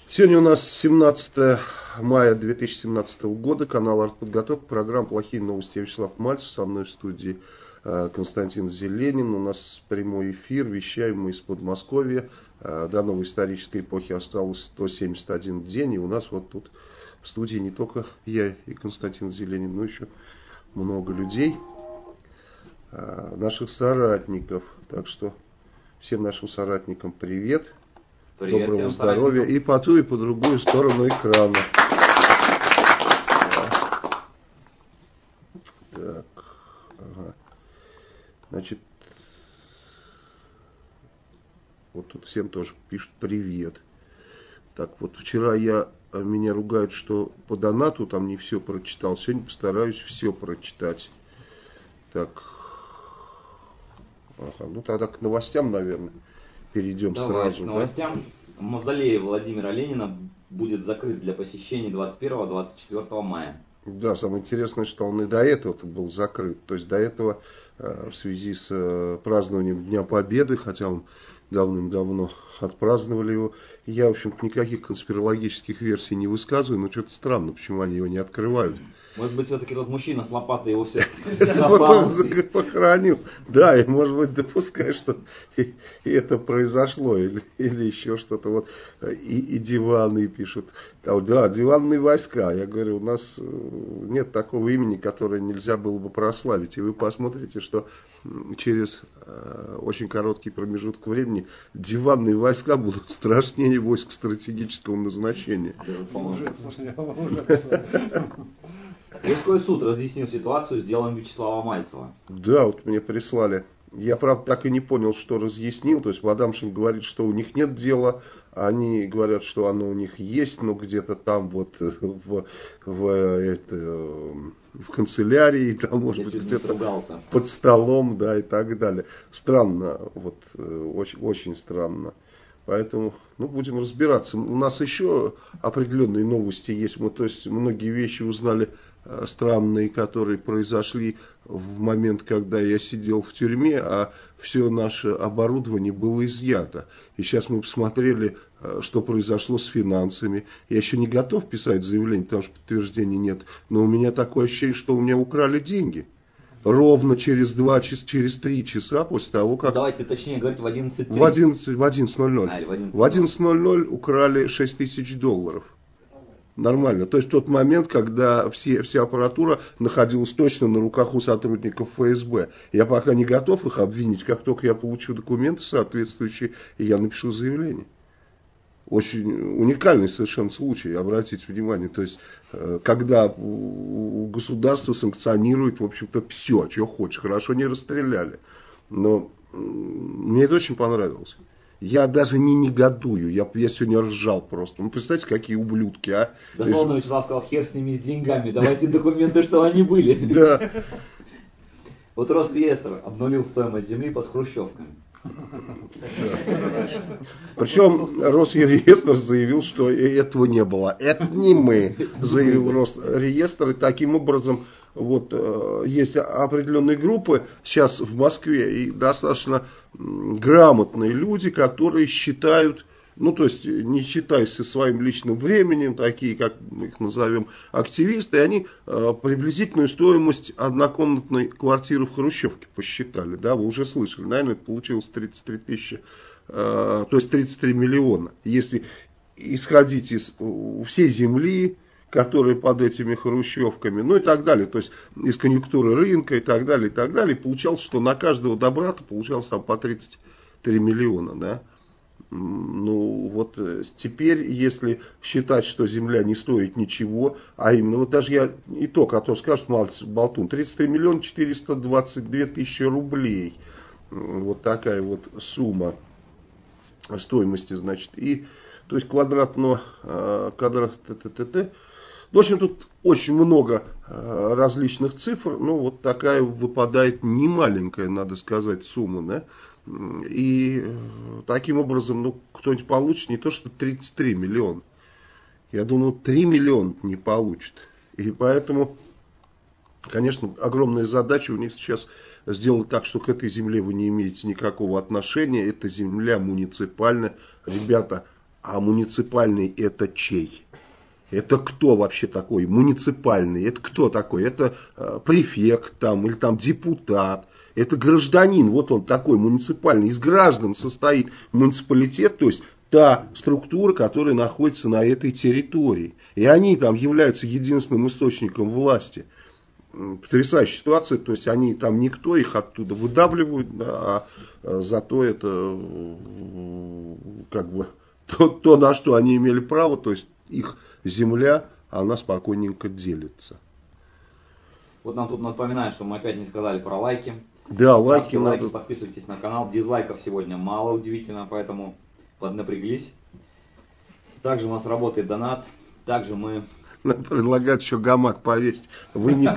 Сегодня у нас 17 мая 2017 года, канал «Артподготовка», программа «Плохие новости». Я Вячеслав Мальцев, со мной в студии Константин Зеленин. У нас прямой эфир, вещаем мы из Подмосковья. До новой исторической эпохи осталось 171 день, и у нас вот тут в студии не только я и Константин Зеленин, но еще много людей, наших соратников. Так что всем нашим соратникам привет. Привет, доброго здоровья и по ту, и по другую сторону экрана. Так, ага. Значит, вот тут всем тоже пишут привет. Так, вот вчера меня ругают, что по донату там не все прочитал. Сегодня постараюсь все прочитать. Так, ага, ну тогда к новостям, наверное. Перейдем Давай, сразу. к новостям. Да? Мавзолей Владимира Ленина будет закрыт для посещений 21-24 мая. Да, самое интересное, что он и до этого был закрыт. То есть до этого в связи с празднованием Дня Победы, хотя он давным-давно отпраздновали его, я, в общем-то, никаких конспирологических версий не высказываю, но что-то странно, почему они его не открывают. Может быть, все-таки тот мужчина с лопатой его все похоронил. Да, и может быть допускаю, что и это произошло, или еще что-то. Вот и диваны пишут. Да, диванные войска. Я говорю, у нас нет такого имени, которое нельзя было бы прославить. И вы посмотрите, что через очень короткий промежуток времени диванные войска будут страшнее войск стратегического назначения. Городской суд разъяснил ситуацию с делом Вячеслава Мальцева. Да, вот мне прислали. Я, правда, так и не понял, что разъяснил. То есть Вадамшин говорит, что у них нет дела. Они говорят, что оно у них есть, но где-то там вот в канцелярии, там, может быть, где-то под столом, да, и так далее. Странно, вот, очень, очень странно. Поэтому, будем разбираться. У нас еще определенные новости есть. Мы, то есть, многие вещи узнали странные, которые произошли в момент, когда я сидел в тюрьме, а все наше оборудование было изъято. И сейчас мы посмотрели, что произошло с финансами. Я еще не готов писать заявление, потому что подтверждений нет. Но у меня такое ощущение, что у меня украли деньги. Ровно через 2 часа, через 3 часа после того, как... Давайте точнее говорить, в 11:30. В 11:00. В 11:00 украли $6000. Нормально. То есть тот момент, когда вся аппаратура находилась точно на руках у сотрудников ФСБ. Я пока не готов их обвинить. Как только я получу документы соответствующие, я напишу заявление. Очень уникальный совершенно случай, обратите внимание. То есть, когда государство санкционирует, в общем-то, все, что хочешь. Хорошо, не расстреляли. Но мне это очень понравилось. Я даже не негодую, я сегодня ржал просто. Представьте, какие ублюдки, а. Дословно Вячеслав сказал, хер с ними, с деньгами, давайте документы, что они были. Да. Вот Росреестр обнулил стоимость земли под хрущевками. Причем Росреестр заявил, что этого не было. Это не мы, заявил Росреестр. И таким образом, вот есть определенные группы сейчас в Москве и достаточно грамотные люди, которые считают, то есть не считаясь со своим личным временем, такие, как мы их назовем, активисты, они приблизительную стоимость однокомнатной квартиры в Хрущевке посчитали. Да, вы уже слышали, наверное, это получилось 33 тысячи, то есть 33 миллиона. Если исходить из всей земли, которые под этими хрущевками, и так далее, то есть из конъюнктуры рынка и так далее, получалось, что на каждого добрата получалось там по 33 миллиона, да. Вот теперь, если считать, что земля не стоит ничего, а именно, вот даже я итог, а то скажут, болтун, 33 миллиона 422 тысячи рублей, вот такая вот сумма стоимости, значит, и, то есть квадрат, в общем, тут очень много различных цифр, вот такая выпадает немаленькая, надо сказать, сумма, да. И таким образом, кто-нибудь получит не то, что 33 миллиона. Я думаю, 3 миллиона не получит. И поэтому, конечно, огромная задача у них сейчас сделать так, что к этой земле вы не имеете никакого отношения. Это земля муниципальная. Ребята, А муниципальный это чей? Это кто вообще такой? Муниципальный. Это кто такой? Это префект там, или там депутат. Это гражданин. Вот он такой муниципальный. Из граждан состоит муниципалитет, то есть та структура, которая находится на этой территории. И они там являются единственным источником власти. Потрясающая ситуация, то есть они там никто, их оттуда выдавливают, да, а зато это как бы то, на что они имели право, то есть их земля, она спокойненько делится. Вот нам тут напоминают, что мы опять не сказали про лайки. Да, лайки лайки, надо. подписывайтесь на канал. Дизлайков сегодня мало, удивительно, поэтому поднапряглись. Также у нас работает донат. Также мы... Нам предлагают еще гамак повесить. Вы не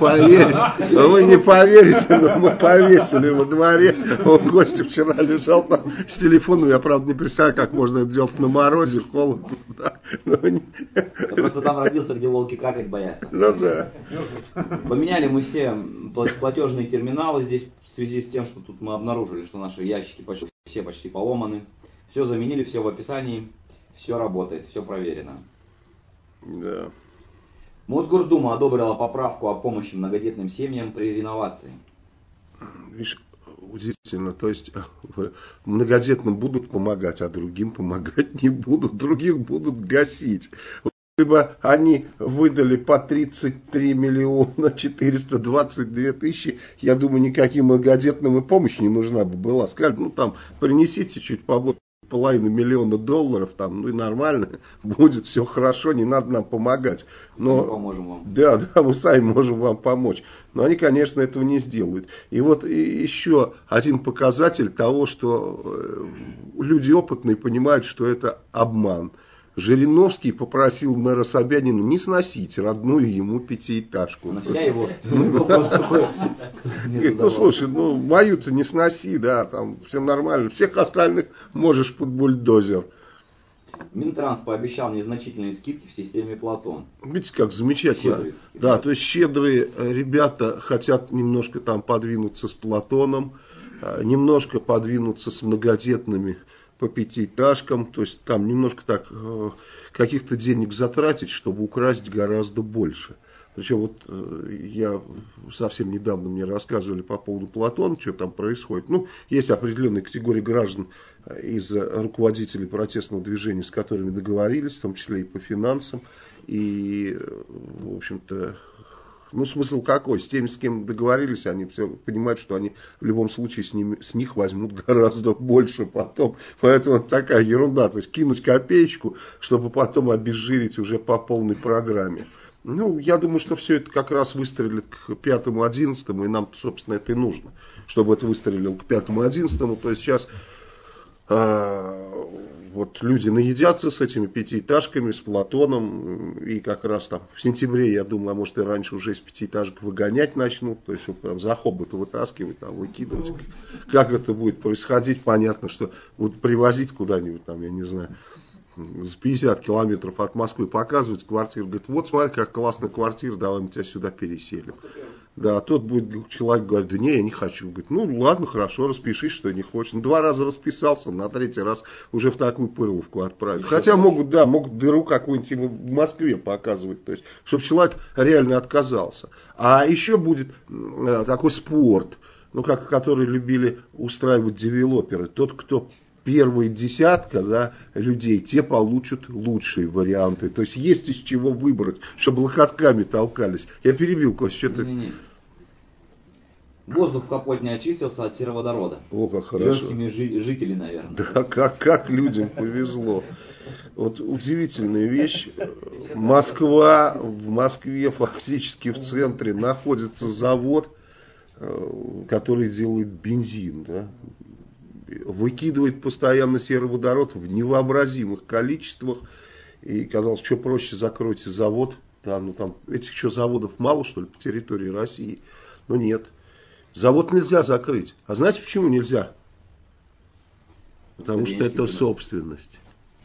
поверите, но мы повесили во дворе. Он Костя вчера лежал там с телефоном. Я, правда, не представляю, как можно это делать на морозе, холодно. Да. Просто там родился, где волки какать боятся. Ну да. Поменяли мы все платежные терминалы здесь в связи с тем, что тут мы обнаружили, что наши ящики все почти поломаны. Все заменили, все в описании. Все работает, все проверено. Да. Мосгордума одобрила поправку о помощи многодетным семьям при реновации. Видишь, удивительно. То есть многодетным будут помогать, а другим помогать не будут. Других будут гасить. Либо они выдали по 33 миллиона 422 тысячи, я думаю, никаким многодетным и помощь не нужна бы была. Сказали, ну там принесите чуть побольше. $500 миллиона, там, ну и нормально, будет все хорошо, не надо нам помогать. Но, мы поможем вам. Да, мы сами можем вам помочь. Но они, конечно, этого не сделают. И вот еще один показатель того, что люди опытные понимают, что это обман. Жириновский попросил мэра Собянина не сносить родную ему пятиэтажку. Она вся его. Ну слушай, мою-то не сноси, да, там все нормально. Всех остальных можешь под бульдозер. Минтранс пообещал незначительные скидки в системе Платон. Видите, как замечательно. Щедрые. Да, то есть щедрые ребята хотят немножко там подвинуться с Платоном, немножко подвинуться с многодетными по пятиэтажкам, то есть там немножко так каких-то денег затратить, чтобы украсть гораздо больше. Причем вот я совсем недавно мне рассказывали по поводу Платона, что там происходит. Ну, есть определенные категории граждан из руководителей протестного движения, с которыми договорились, в том числе и по финансам. И, в общем-то, ну, смысл какой? С теми, с кем договорились, они все понимают, что они в любом случае с них возьмут гораздо больше потом. Поэтому это такая ерунда. То есть кинуть копеечку, чтобы потом обезжирить уже по полной программе. Ну, я думаю, что все это как раз выстрелит к 5-11, и нам, собственно, это и нужно, чтобы это выстрелило к 5-11. То есть сейчас вот люди наедятся с этими пятиэтажками, с Платоном, и как раз там в сентябре, я думаю, а может и раньше уже из пятиэтажек выгонять начнут, то есть вот прям за хобот вытаскивать, там, выкидывать. Как это будет происходить, понятно, что будут привозить куда-нибудь там, я не знаю, за 50 километров от Москвы, показывать квартиру. Говорит, вот смотри, как классная квартира, давай мы тебя сюда переселим. Да, а тот будет человек говорит, да не, я не хочу. Говорит, ну ладно, хорошо, распишись, что не хочешь. 2 раза расписался, на 3-й раз уже в такую пырловку отправить. Хотя могут дыру какую-нибудь в Москве показывать, то есть, чтобы человек реально отказался. А еще будет такой спорт, ну, как который любили устраивать девелоперы. Тот, кто первая десятка, да, людей, те получат лучшие варианты. То есть есть из чего выбрать, чтобы лохотками толкались. Я перебил, Костя, что ты... Воздух в Капотне очистился от сероводорода. О, как хорошо. Легкими жители, наверное. Да, как людям повезло. Вот удивительная вещь. Москва, в Москве фактически в центре находится завод, который делает бензин, да. Выкидывает постоянно сероводород в невообразимых количествах. И казалось, что проще, закройте завод. Да, ну там этих что, заводов мало, что ли, по территории России? Но нет. Завод нельзя закрыть. А знаете, почему нельзя? Потому что это собственность.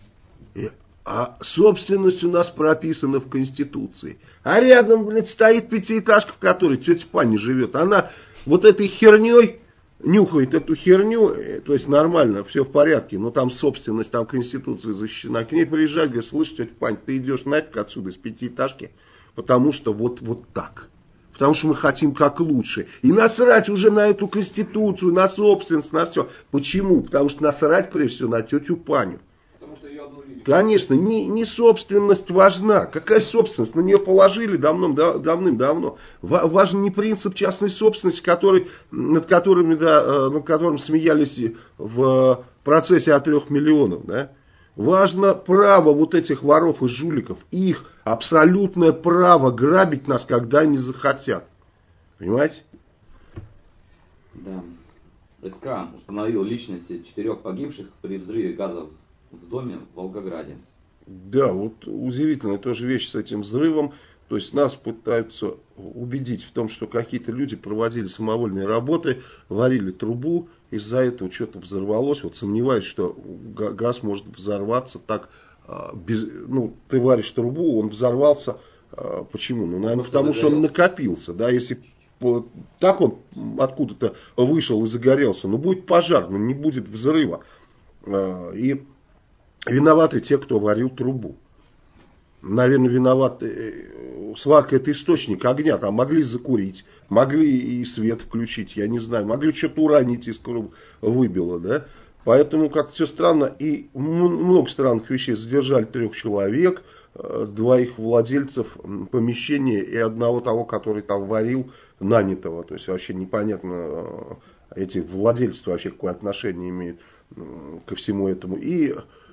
А собственность у нас прописана в Конституции. А рядом, блядь, стоит пятиэтажка, в которой тетя Паня живет. Она вот этой херней нюхает эту херню, то есть нормально, все в порядке, но там собственность, там Конституция защищена, к ней приезжать, говорит, слышь, тетя Пань, ты идешь нафиг отсюда, с пятиэтажки, потому что вот так. Потому что мы хотим как лучше. И насрать уже на эту Конституцию, на собственность, на все. Почему? Потому что насрать, прежде всего, на тетю Паню. Потому что ее обнулили. Конечно, не собственность важна. Какая собственность? На нее положили давным-давно. Важен не принцип частной собственности, над которым смеялись в процессе от 3 миллионов. Да? Важно право вот этих воров и жуликов, их абсолютное право грабить нас, когда они захотят. Понимаете? Да. СК установил личности 4 погибших при взрыве газа в доме в Волгограде. Да, вот удивительная тоже вещь с этим взрывом. То есть нас пытаются убедить в том, что какие-то люди проводили самовольные работы, варили трубу, из-за этого что-то взорвалось. Вот сомневаюсь, что газ может взорваться так, ты варишь трубу, он взорвался. Почему? Наверное, потому что он накопился. Да, если так он откуда-то вышел и загорелся, будет пожар, но не будет взрыва. И виноваты те, кто варил трубу. Наверное, виноваты. Сварка — это источник огня. Там могли закурить, могли и свет включить, я не знаю. Могли что-то уронить, из которого выбило. Да? Поэтому как-то все странно. И много странных вещей. Задержали 3 человек, 2 владельцев помещения и одного того, который там варил, нанятого. То есть вообще непонятно, эти владельцы вообще какое отношение имеют ко всему этому. И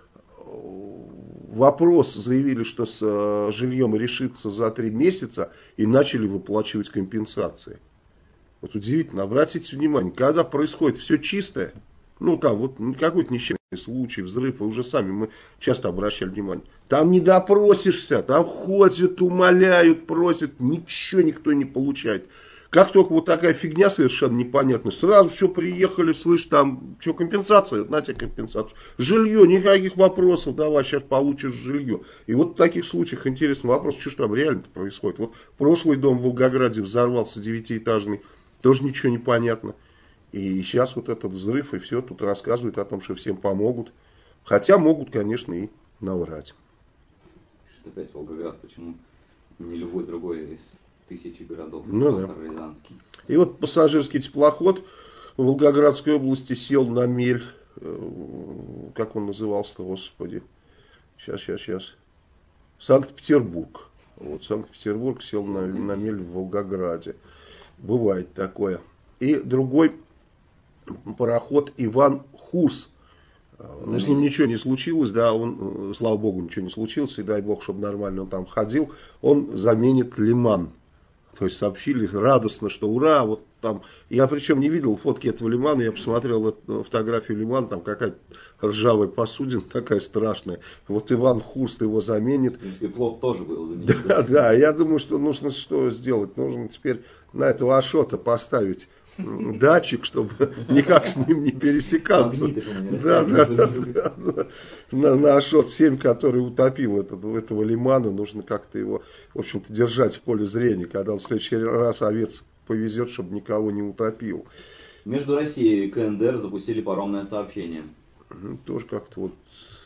вопрос заявили, что с жильем решится за 3 месяца и начали выплачивать компенсации. Вот удивительно, обратите внимание, когда происходит все чистое, там вот какой-то несчастный случай, взрыв, и уже сами мы часто обращали внимание. Там не допросишься, там ходят, умоляют, просят, ничего никто не получает. Как только вот такая фигня совершенно непонятная, сразу все приехали, слышь, там, что, компенсация? На тебе компенсацию. Жилье, никаких вопросов, давай, сейчас получишь жилье. И вот в таких случаях интересный вопрос, что там реально происходит. Вот прошлый дом в Волгограде взорвался, 9-этажный, тоже ничего не понятно. И сейчас вот этот взрыв, и все, тут рассказывают о том, что всем помогут. Хотя могут, конечно, и наврать. Опять Волгоград, почему не любой другой из 1000 городов, Да. Рязанский. И вот пассажирский теплоход в Волгоградской области сел на мель, как он назывался-то, господи, сейчас, Санкт-Петербург. Вот Санкт-Петербург сел на мель в Волгограде. Бывает такое. И другой пароход Иван Хус. С ним ничего не случилось, да, он, слава богу, ничего не случилось, и дай бог, чтобы нормально он там ходил. Он заменит Лиман. То есть сообщили радостно, что ура, вот там. Я причем не видел фотки этого Лимана, я посмотрел фотографию Лимана, там какая-то ржавая посудина, такая страшная. Вот Иван Хуст его заменит. И плот тоже был заменен. Да, я думаю, что нужно что сделать? Нужно теперь на этого Ашота поставить датчик, чтобы никак с ним не пересекаться. Да. На Ашот 7, который утопил этого Лимана, нужно как-то его, в общем-то, держать в поле зрения, когда он в следующий раз овец повезет, чтобы никого не утопил. Между Россией и КНДР запустили паромное сообщение. Тоже как-то вот.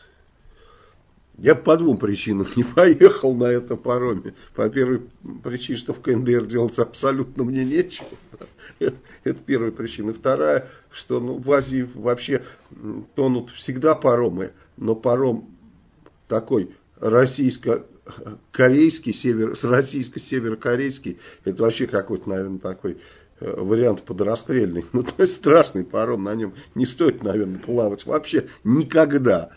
Я по 2 причинам не поехал на этом пароме. По первой причине, что в КНДР делать абсолютно мне нечего. Это первая причина. И вторая, что в Азии вообще тонут всегда паромы, но паром такой российско-корейский, российско-северокорейский, это вообще какой-то, наверное, такой вариант подрастрельный. То есть страшный паром, на нем не стоит, наверное, плавать вообще никогда.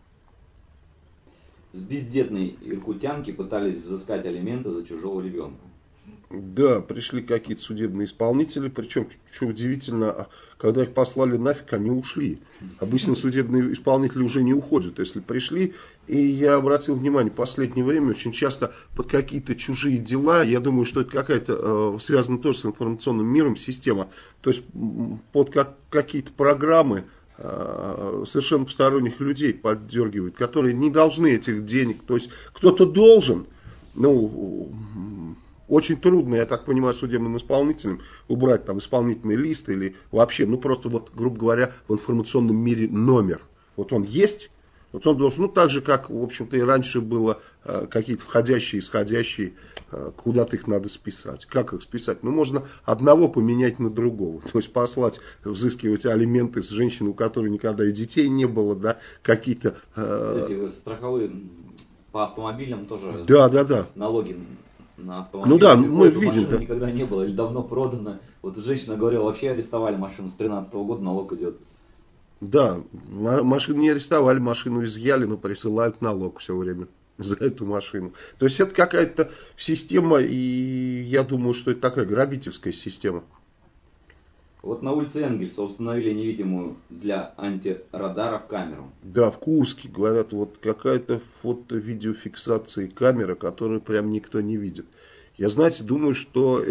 С бездетной иркутянки пытались взыскать алименты за чужого ребенка. Да, пришли какие-то судебные исполнители, причем, что удивительно, когда их послали нафиг, они ушли. Обычно судебные исполнители уже не уходят, если пришли. И я обратил внимание, в последнее время очень часто под какие-то чужие дела, я думаю, что это какая-то связана тоже с информационным миром система, то есть под какие-то программы совершенно посторонних людей поддергивают, которые не должны этих денег. То есть кто-то должен, очень трудно, я так понимаю, судебным исполнителям убрать там исполнительный лист или вообще, ну просто вот, грубо говоря, в информационном мире номер. Вот он есть, вот он должен, ну так же, как, в общем-то, и раньше было какие-то входящие, исходящие, куда-то их надо списать. Как их списать? Ну, можно одного поменять на другого. То есть послать, взыскивать алименты с женщины, у которой никогда и детей не было, да, какие-то... Эти страховые по автомобилям тоже Да. налоги на автомобиль. Ну да, мы видим. Машина никогда не было или давно продана. Вот женщина говорила, вообще арестовали машину с 2013 года, налог идет. Да, машину не арестовали, машину изъяли, но присылают налог все время за эту машину. То есть это какая-то система, и я думаю, что это такая грабительская система. Вот на улице Энгельса установили невидимую для антирадаров камеру. Да, в Курске, говорят, вот какая-то фото-видеофиксация камера, которую прям никто не видит. Я, знаете, думаю, что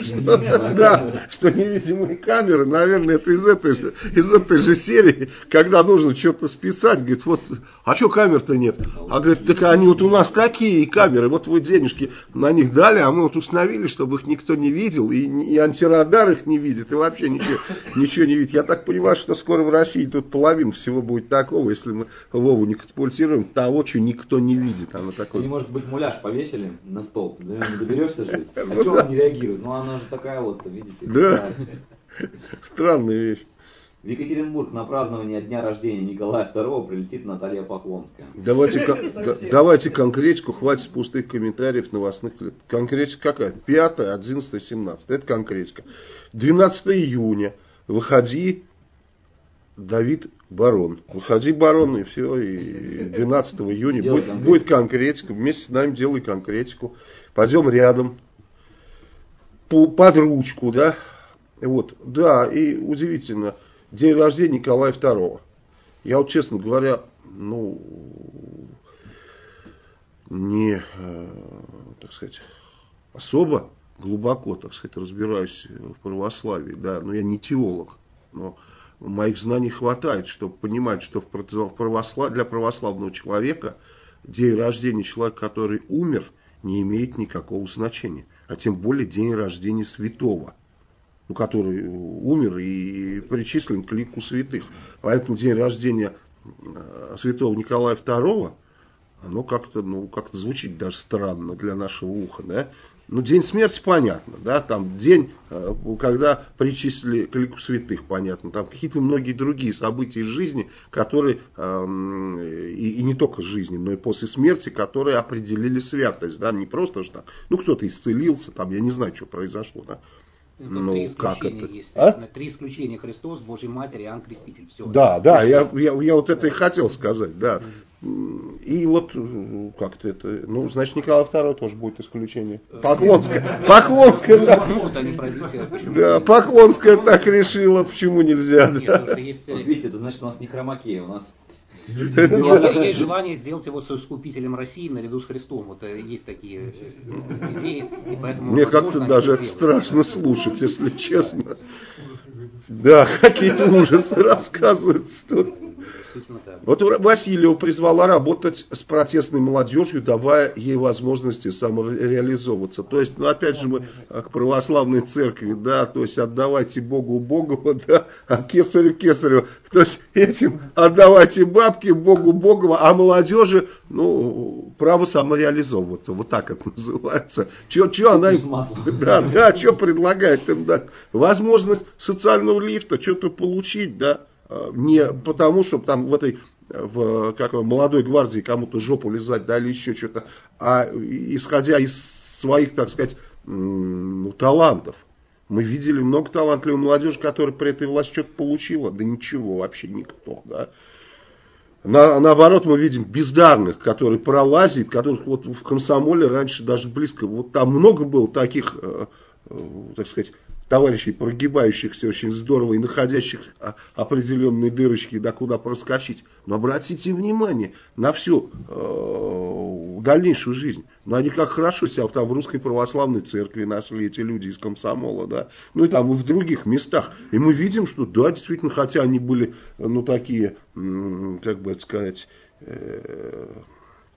невидимые камеры, наверное, это из этой же серии, когда нужно что-то списать, говорит, вот, а что камер-то нет? А говорит, так они вот у нас такие камеры, вот вы денежки на них дали, а мы вот установили, чтобы их никто не видел, и антирадар их не видит, и вообще ничего не видит. Я так понимаю, что скоро в России тут половина всего будет такого, если мы Вову не катапультируем, того, что никто не видит. Оно такое. Или, может быть, муляж повесили на стол, да, не доберешься же. А что он не реагирует? Ну, она же такая вот, видите. Да, странная вещь. В Екатеринбург на празднование дня рождения Николая II прилетит Наталья Поклонская. Давайте конкретику, хватит пустых комментариев новостных лет. Конкретика какая? 5, 11, 17. Это конкретика. 12 июня. Выходи, Давид Барон. Выходи, Барон, и все. И 12 июня будет конкретика. Вместе с нами делай конкретику. Пойдем рядом. Под ручку, да. Вот. Да, и удивительно. День рождения Николая II. Я вот, честно говоря, не, так сказать, особо глубоко, так сказать, разбираюсь в православии, да, но я не теолог, но моих знаний хватает, чтобы понимать, что для православного человека день рождения человека, который умер, не имеет никакого значения, а тем более день рождения святого, который умер и причислен к лику святых. Поэтому день рождения святого Николая II, оно как-то звучит даже странно для нашего уха, да? Ну, день смерти понятно, да, там день, когда причислили к лику святых, понятно, там какие-то многие другие события из жизни, которые, и не только жизни, но и после смерти, которые определили святость, да, не просто что так, кто-то исцелился, там, я не знаю, что произошло, да. Как это? Есть. Три исключения: Христос, Божья Матерь, Иоанн Креститель. Все. Да, я вот это и хотел сказать, да. И вот как-то это, значит, Николай II тоже будет исключение. Поклонская, да, Поклонская так решила, почему нельзя. Вот видите, это значит, у нас не хромакея, у нас... Есть желание сделать его соискупителем России наряду с Христом. Вот есть такие идеи. И поэтому, мне как-то даже это страшно слушать, если честно. Да, какие-то ужасы рассказывают. Вот Васильева призвала работать с протестной молодежью, давая ей возможности самореализовываться. То есть, опять же, мы к православной церкви, да, то есть отдавайте Богу Богова, да, а кесарю Кесарева. То есть этим отдавайте бабки Богу Богова, а молодежи, право самореализовываться. Вот так это называется. Что она им, что предлагает им, да, возможность социального лифта, что-то получить, да. Не потому, чтобы там в молодой гвардии кому-то жопу лизать, да, или еще что-то, а исходя из своих, так сказать, талантов. Мы видели много талантливой молодежи, которая при этой власти что-то получила. Да ничего, вообще никто, да. Наоборот, мы видим бездарных, которые пролазят, которых вот в комсомоле раньше даже близко, вот там много было таких, так сказать, товарищей, прогибающихся очень здорово и находящих определенные дырочки, да куда проскочить. Но обратите внимание на всю дальнейшую жизнь. Они как хорошо себя там в Русской Православной Церкви нашли, эти люди из комсомола, да. И там и в других местах. И мы видим, что да, действительно, хотя они были, такие, как бы это сказать,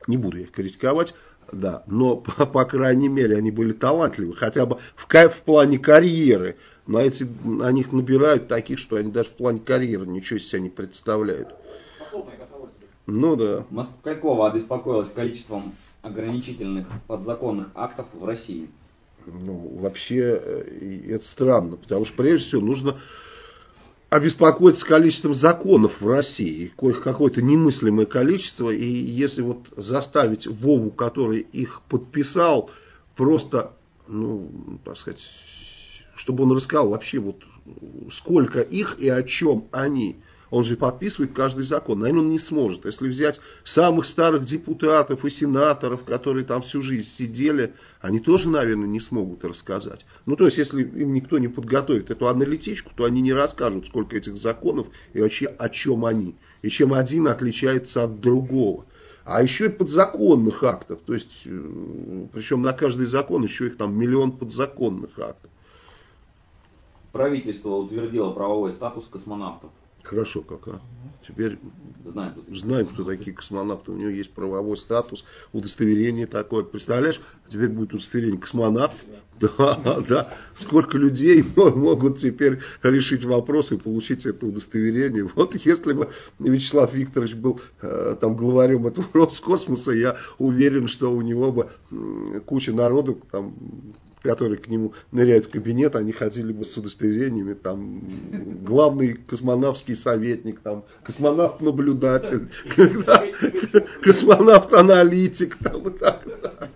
Не буду их критиковать, да, но, по крайней мере, они были талантливы, хотя бы в плане карьеры. На них набирают таких, что они даже в плане карьеры ничего из себя не представляют. Ну да. Москалькова обеспокоилась количеством ограничительных подзаконных актов в России. Ну, вообще, это странно, потому что, прежде всего, нужно обеспокоиться количеством законов в России. Какое-то немыслимое количество. И если вот заставить Вову, который их подписал, просто, ну, так сказать, чтобы он рассказал вообще, вот сколько их и о чем они. Он же подписывает каждый закон. Наверное, он не сможет. Если взять самых старых депутатов и сенаторов, которые там всю жизнь сидели, они тоже, наверное, не смогут рассказать. Ну, то есть, если им никто не подготовит эту аналитичку, то они не расскажут, сколько этих законов и вообще о чем они. И чем один отличается от другого. А еще и подзаконных актов. То есть, причем на каждый закон еще их там 1 миллион подзаконных актов. Правительство утвердило правовой статус космонавтов. Хорошо, как. Теперь знаем, кто такие космонавты. У него есть правовой статус, удостоверение такое. Представляешь, теперь будет удостоверение космонавт. Да. Сколько людей могут теперь решить вопрос и получить это удостоверение. Вот если бы Вячеслав Викторович был там главарем этого Роскосмоса, я уверен, что у него бы куча народу там, которые к нему ныряют в кабинет, они ходили бы с удостоверениями, там, главный космонавтский советник, там, космонавт-наблюдатель, космонавт-аналитик, там, и так далее.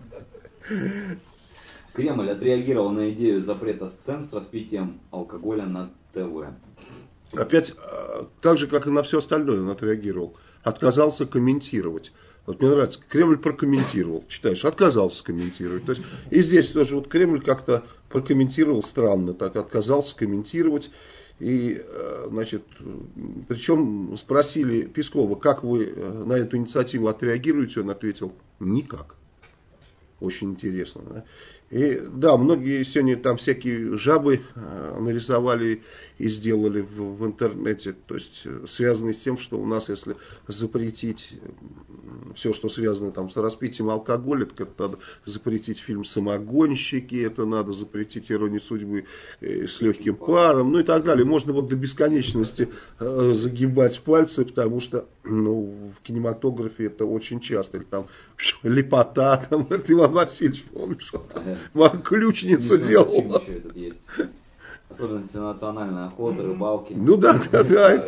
Кремль отреагировал на идею запрета сцен с распитием алкоголя на ТВ. Опять, так же, как и на все остальное он отреагировал. Отказался комментировать. Вот мне нравится, Кремль прокомментировал, читаешь, отказался комментировать. То есть, и здесь тоже вот Кремль как-то прокомментировал странно, так отказался комментировать. И, значит, причем спросили Пескова, как вы на эту инициативу отреагируете, он ответил, никак. Очень интересно, да? И да, многие сегодня там всякие жабы нарисовали и сделали в интернете, то есть связанные с тем, что у нас, если запретить все, что связано там с распитием алкоголя, так это надо запретить фильм «Самогонщики», это надо запретить «Иронию судьбы» с легким паром, ну и так далее. Можно вот до бесконечности загибать пальцы, потому что ну, в кинематографе это очень часто, или там лепота, там, это Иван Васильевич, помнишь, ключницу делал. Особенно если национальная охота, рыбалки. Ну да. Да,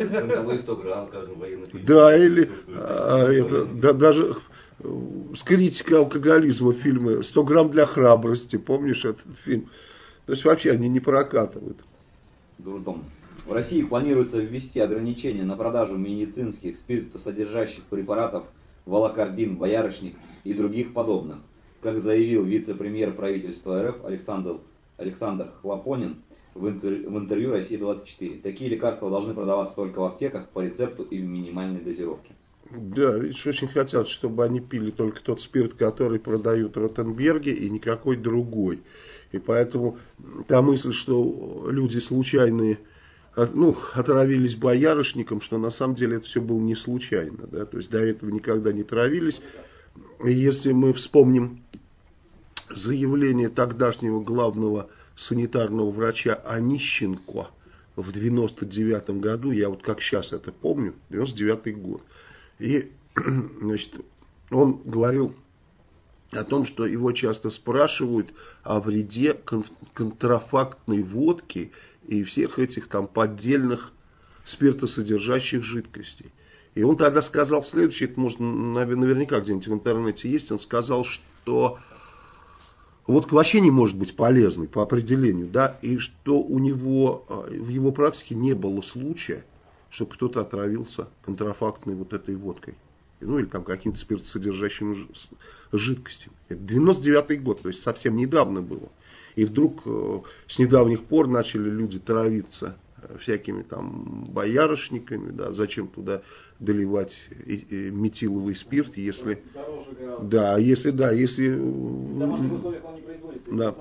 или даже с критикой алкоголизма фильмы 100 грамм для храбрости, помнишь этот фильм? То есть вообще они не прокатывают. Дурдом. В России планируется ввести ограничения на продажу медицинских спиртосодержащих препаратов волокордин, боярышник и других подобных. Как заявил вице-премьер правительства РФ Александр Хлопонин в интервью «Россия-24», такие лекарства должны продаваться только в аптеках по рецепту и в минимальной дозировке. Да, видишь, очень хотят, чтобы они пили только тот спирт, который продают Ротенберги, и никакой другой. И поэтому та мысль, что люди случайные отравились боярышником, что на самом деле это все было не случайно. Да? То есть до этого никогда не травились. И если мы вспомним заявление тогдашнего главного санитарного врача Онищенко в 99 году, я вот как сейчас это помню, 99 год. И, значит, он говорил о том, что его часто спрашивают о вреде контрафактной водки и всех этих там поддельных спиртосодержащих жидкостей. И он тогда сказал следующее, это можно наверняка где-нибудь в интернете есть, он сказал, что водка вообще не может быть полезной по определению, да, и что у него в его практике не было случая, что кто-то отравился контрафактной вот этой водкой. Ну или там каким-то спиртосодержащим жидкостью. Это 99-й год, то есть совсем недавно было. И вдруг с недавних пор начали люди травиться всякими там боярышниками, да, зачем туда доливать метиловый спирт, если если в домашних условиях он не производится, да.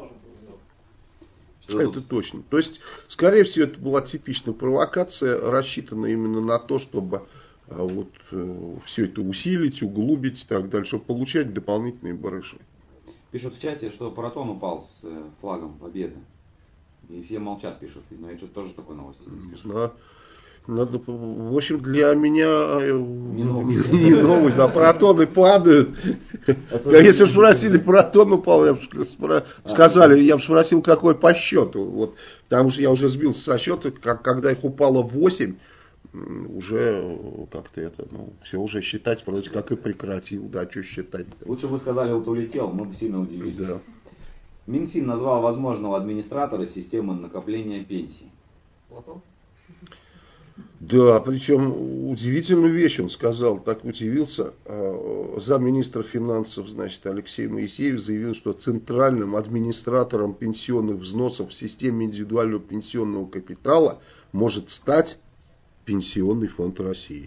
Это точно. То есть, скорее всего, это была типичная провокация, рассчитанная именно на то, чтобы вот все это усилить, углубить и так далее, чтобы получать дополнительные барыши. Пишут в чате, что Паратон упал с флагом Победы. И все молчат, пишут. Но я что-то тоже такой новости не слышал. Надо, в общем, для меня не новость, да, протоны падают. Если бы спросили, протон упал, я бы сказали, я бы спросил, какой по счету. Вот, потому что я уже сбился со счета, когда их упало 8, уже как-то это, все уже считать вроде как и прекратил, да, что считать. Лучше бы сказали, вот улетел, мы бы сильно удивились. Да. Минфин назвал возможного администратора системы накопления пенсий. Да, причем удивительную вещь он сказал, так удивился. Замминистра финансов, значит, Алексей Моисеев заявил, что центральным администратором пенсионных взносов в системе индивидуального пенсионного капитала может стать Пенсионный фонд России.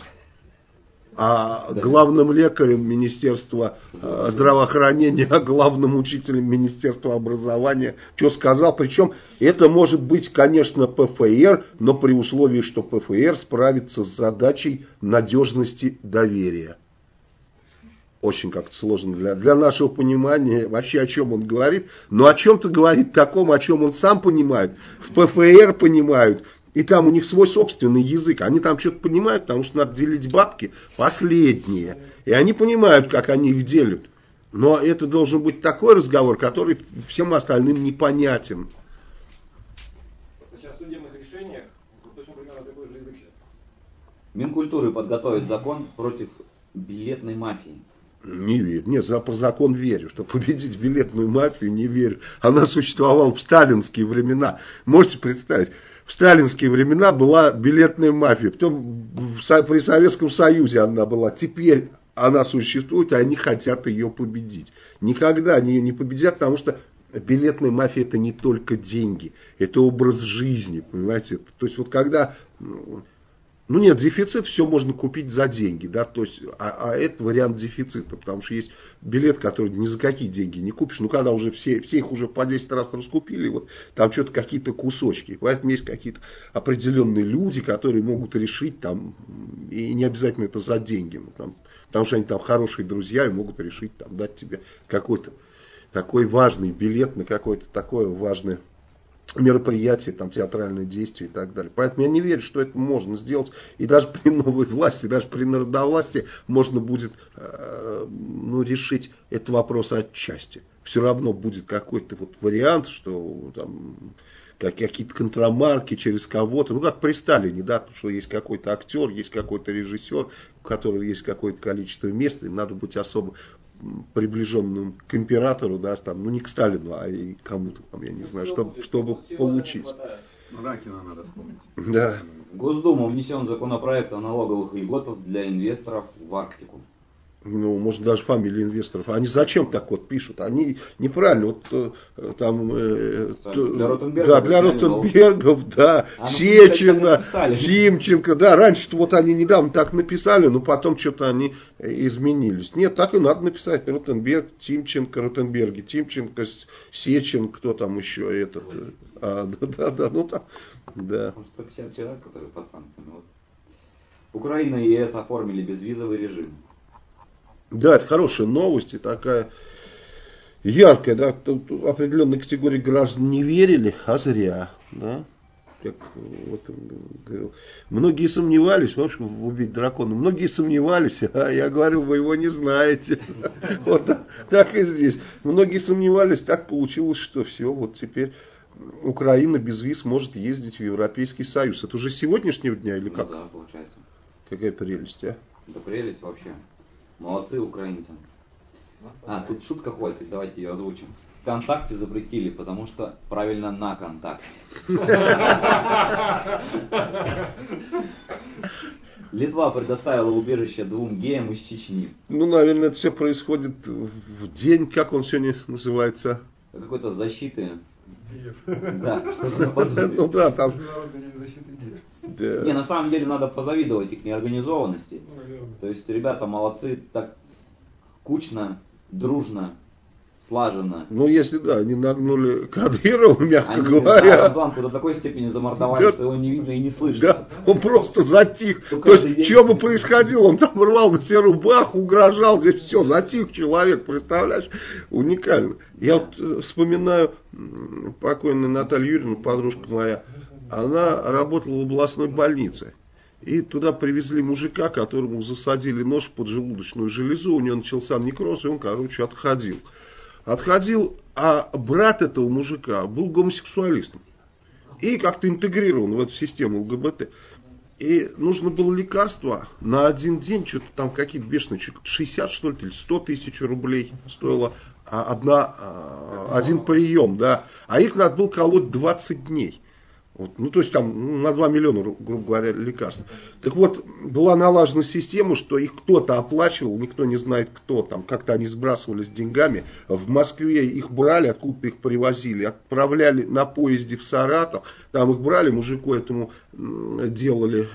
А главным лекарем Министерства здравоохранения, а главным учителем Министерства образования, что сказал. Причем это может быть, конечно, ПФР, но при условии, что ПФР справится с задачей надежности доверия. Очень как-то сложно для нашего понимания вообще, о чем он говорит. Но о чем-то говорит таком, о чем он сам понимает. В ПФР понимают. И там у них свой собственный язык. Они там что-то понимают, потому что надо делить бабки последние. И они понимают, как они их делят. Но это должен быть такой разговор, который всем остальным непонятен. Сейчас в судебных решениях точно примерно такой же язык сейчас. Минкультуры подготовит закон против билетной мафии. Не верю. Нет, про закон верю. Что победить билетную мафию не верю. Она существовала в сталинские времена. Можете представить? В сталинские времена была билетная мафия. Потом при Советском Союзе она была. Теперь она существует, и они хотят ее победить. Никогда они ее не победят, потому что билетная мафия — это не только деньги. Это образ жизни, понимаете. То есть вот когда... нет, дефицит, все можно купить за деньги, да, то есть, а это вариант дефицита, потому что есть билет, который ни за какие деньги не купишь, когда уже все их уже по 10 раз раскупили, вот, там что-то какие-то кусочки, поэтому есть какие-то определенные люди, которые могут решить там, и не обязательно это за деньги, потому что они там хорошие друзья и могут решить там, дать тебе какой-то такой важный билет на какое-то такое важное мероприятие, там, театральное действие и так далее. Поэтому я не верю, что это можно сделать. И даже при новой власти, даже при народовластии можно будет решить этот вопрос отчасти. Все равно будет какой-то вот вариант, что там какие-то контрамарки через кого-то. Как при Сталине, да, что есть какой-то актер, есть какой-то режиссер, у которого есть какое-то количество мест, и надо быть особо приближенным к императору, да, там, не к Сталину, а и кому-то, там, я не знаю, чтобы получить. Ракина надо вспомнить. Да. В Госдуму внесен законопроект о налоговых льготах для инвесторов в Арктику. Может, даже фамилии инвесторов. Они зачем так вот пишут? Они неправильно. Вот там... для Ротенбергов. Да, для Ротенбергов, да. Сечина, Тимченко. Да, раньше-то вот они недавно так написали, но потом что-то они изменились. Нет, так и надо написать. Ротенберг, Тимченко, Ротенберги. Тимченко, Сечин, кто там еще этот. Да, там. Да. 150 человек, которые под санкциями. Вот. Украина и ЕС оформили безвизовый режим. Да, это хорошая новость и такая яркая, да, тут определенной категории граждан не верили, а зря, да. Как вот он говорил. Многие сомневались, в общем, убить дракона. Многие сомневались, а я говорил, вы его не знаете. Вот так и здесь. Многие сомневались, так получилось, что все, вот теперь Украина без виз может ездить в Европейский Союз. Это уже с сегодняшнего дня или как? Да, получается. Какая прелесть, а? Да прелесть вообще. Молодцы украинцы. Тут шутка ходит, давайте ее озвучим. ВКонтакте запретили, потому что правильно на контакте. Литва предоставила убежище 2 геям из Чечни. Наверное, это все происходит в день, как он сегодня называется? Какой-то защиты. Да, да, там. Международный день защиты геев. Да. Не, на самом деле надо позавидовать их неорганизованности. То есть ребята молодцы, так кучно, дружно, слаженно. Ну, если, да, они нагнули Кадырова, мягко Они говоря. Рамзанку до такой степени замордовали, что его не видно и не слышно. Да, он просто затих. Только То есть, каждый день. что бы происходило, он там рвал на себе рубаху, угрожал, здесь все, затих человек, представляешь? Уникально. Я вот вспоминаю покойную Наталью Юрьевну, подружка моя, она работала в областной больнице. И туда привезли мужика, которому засадили нож в поджелудочную железу, у него начался некроз, и он, короче, отходил. А брат этого мужика был гомосексуалистом. И как-то интегрирован в эту систему ЛГБТ. И нужно было лекарство на один день, что-то там какие-то бешеные, 60 что ли, или 100 тысяч рублей стоило один прием, да. А их надо было колоть 20 дней. Вот, ну, то есть там на 2 миллиона, грубо говоря, лекарств. Так вот, была налажена система, что их кто-то оплачивал, никто не знает кто, там как-то они сбрасывались деньгами. В Москве их брали, откуда-то их привозили, отправляли на поезде в Саратов, там их брали, мужику этому делали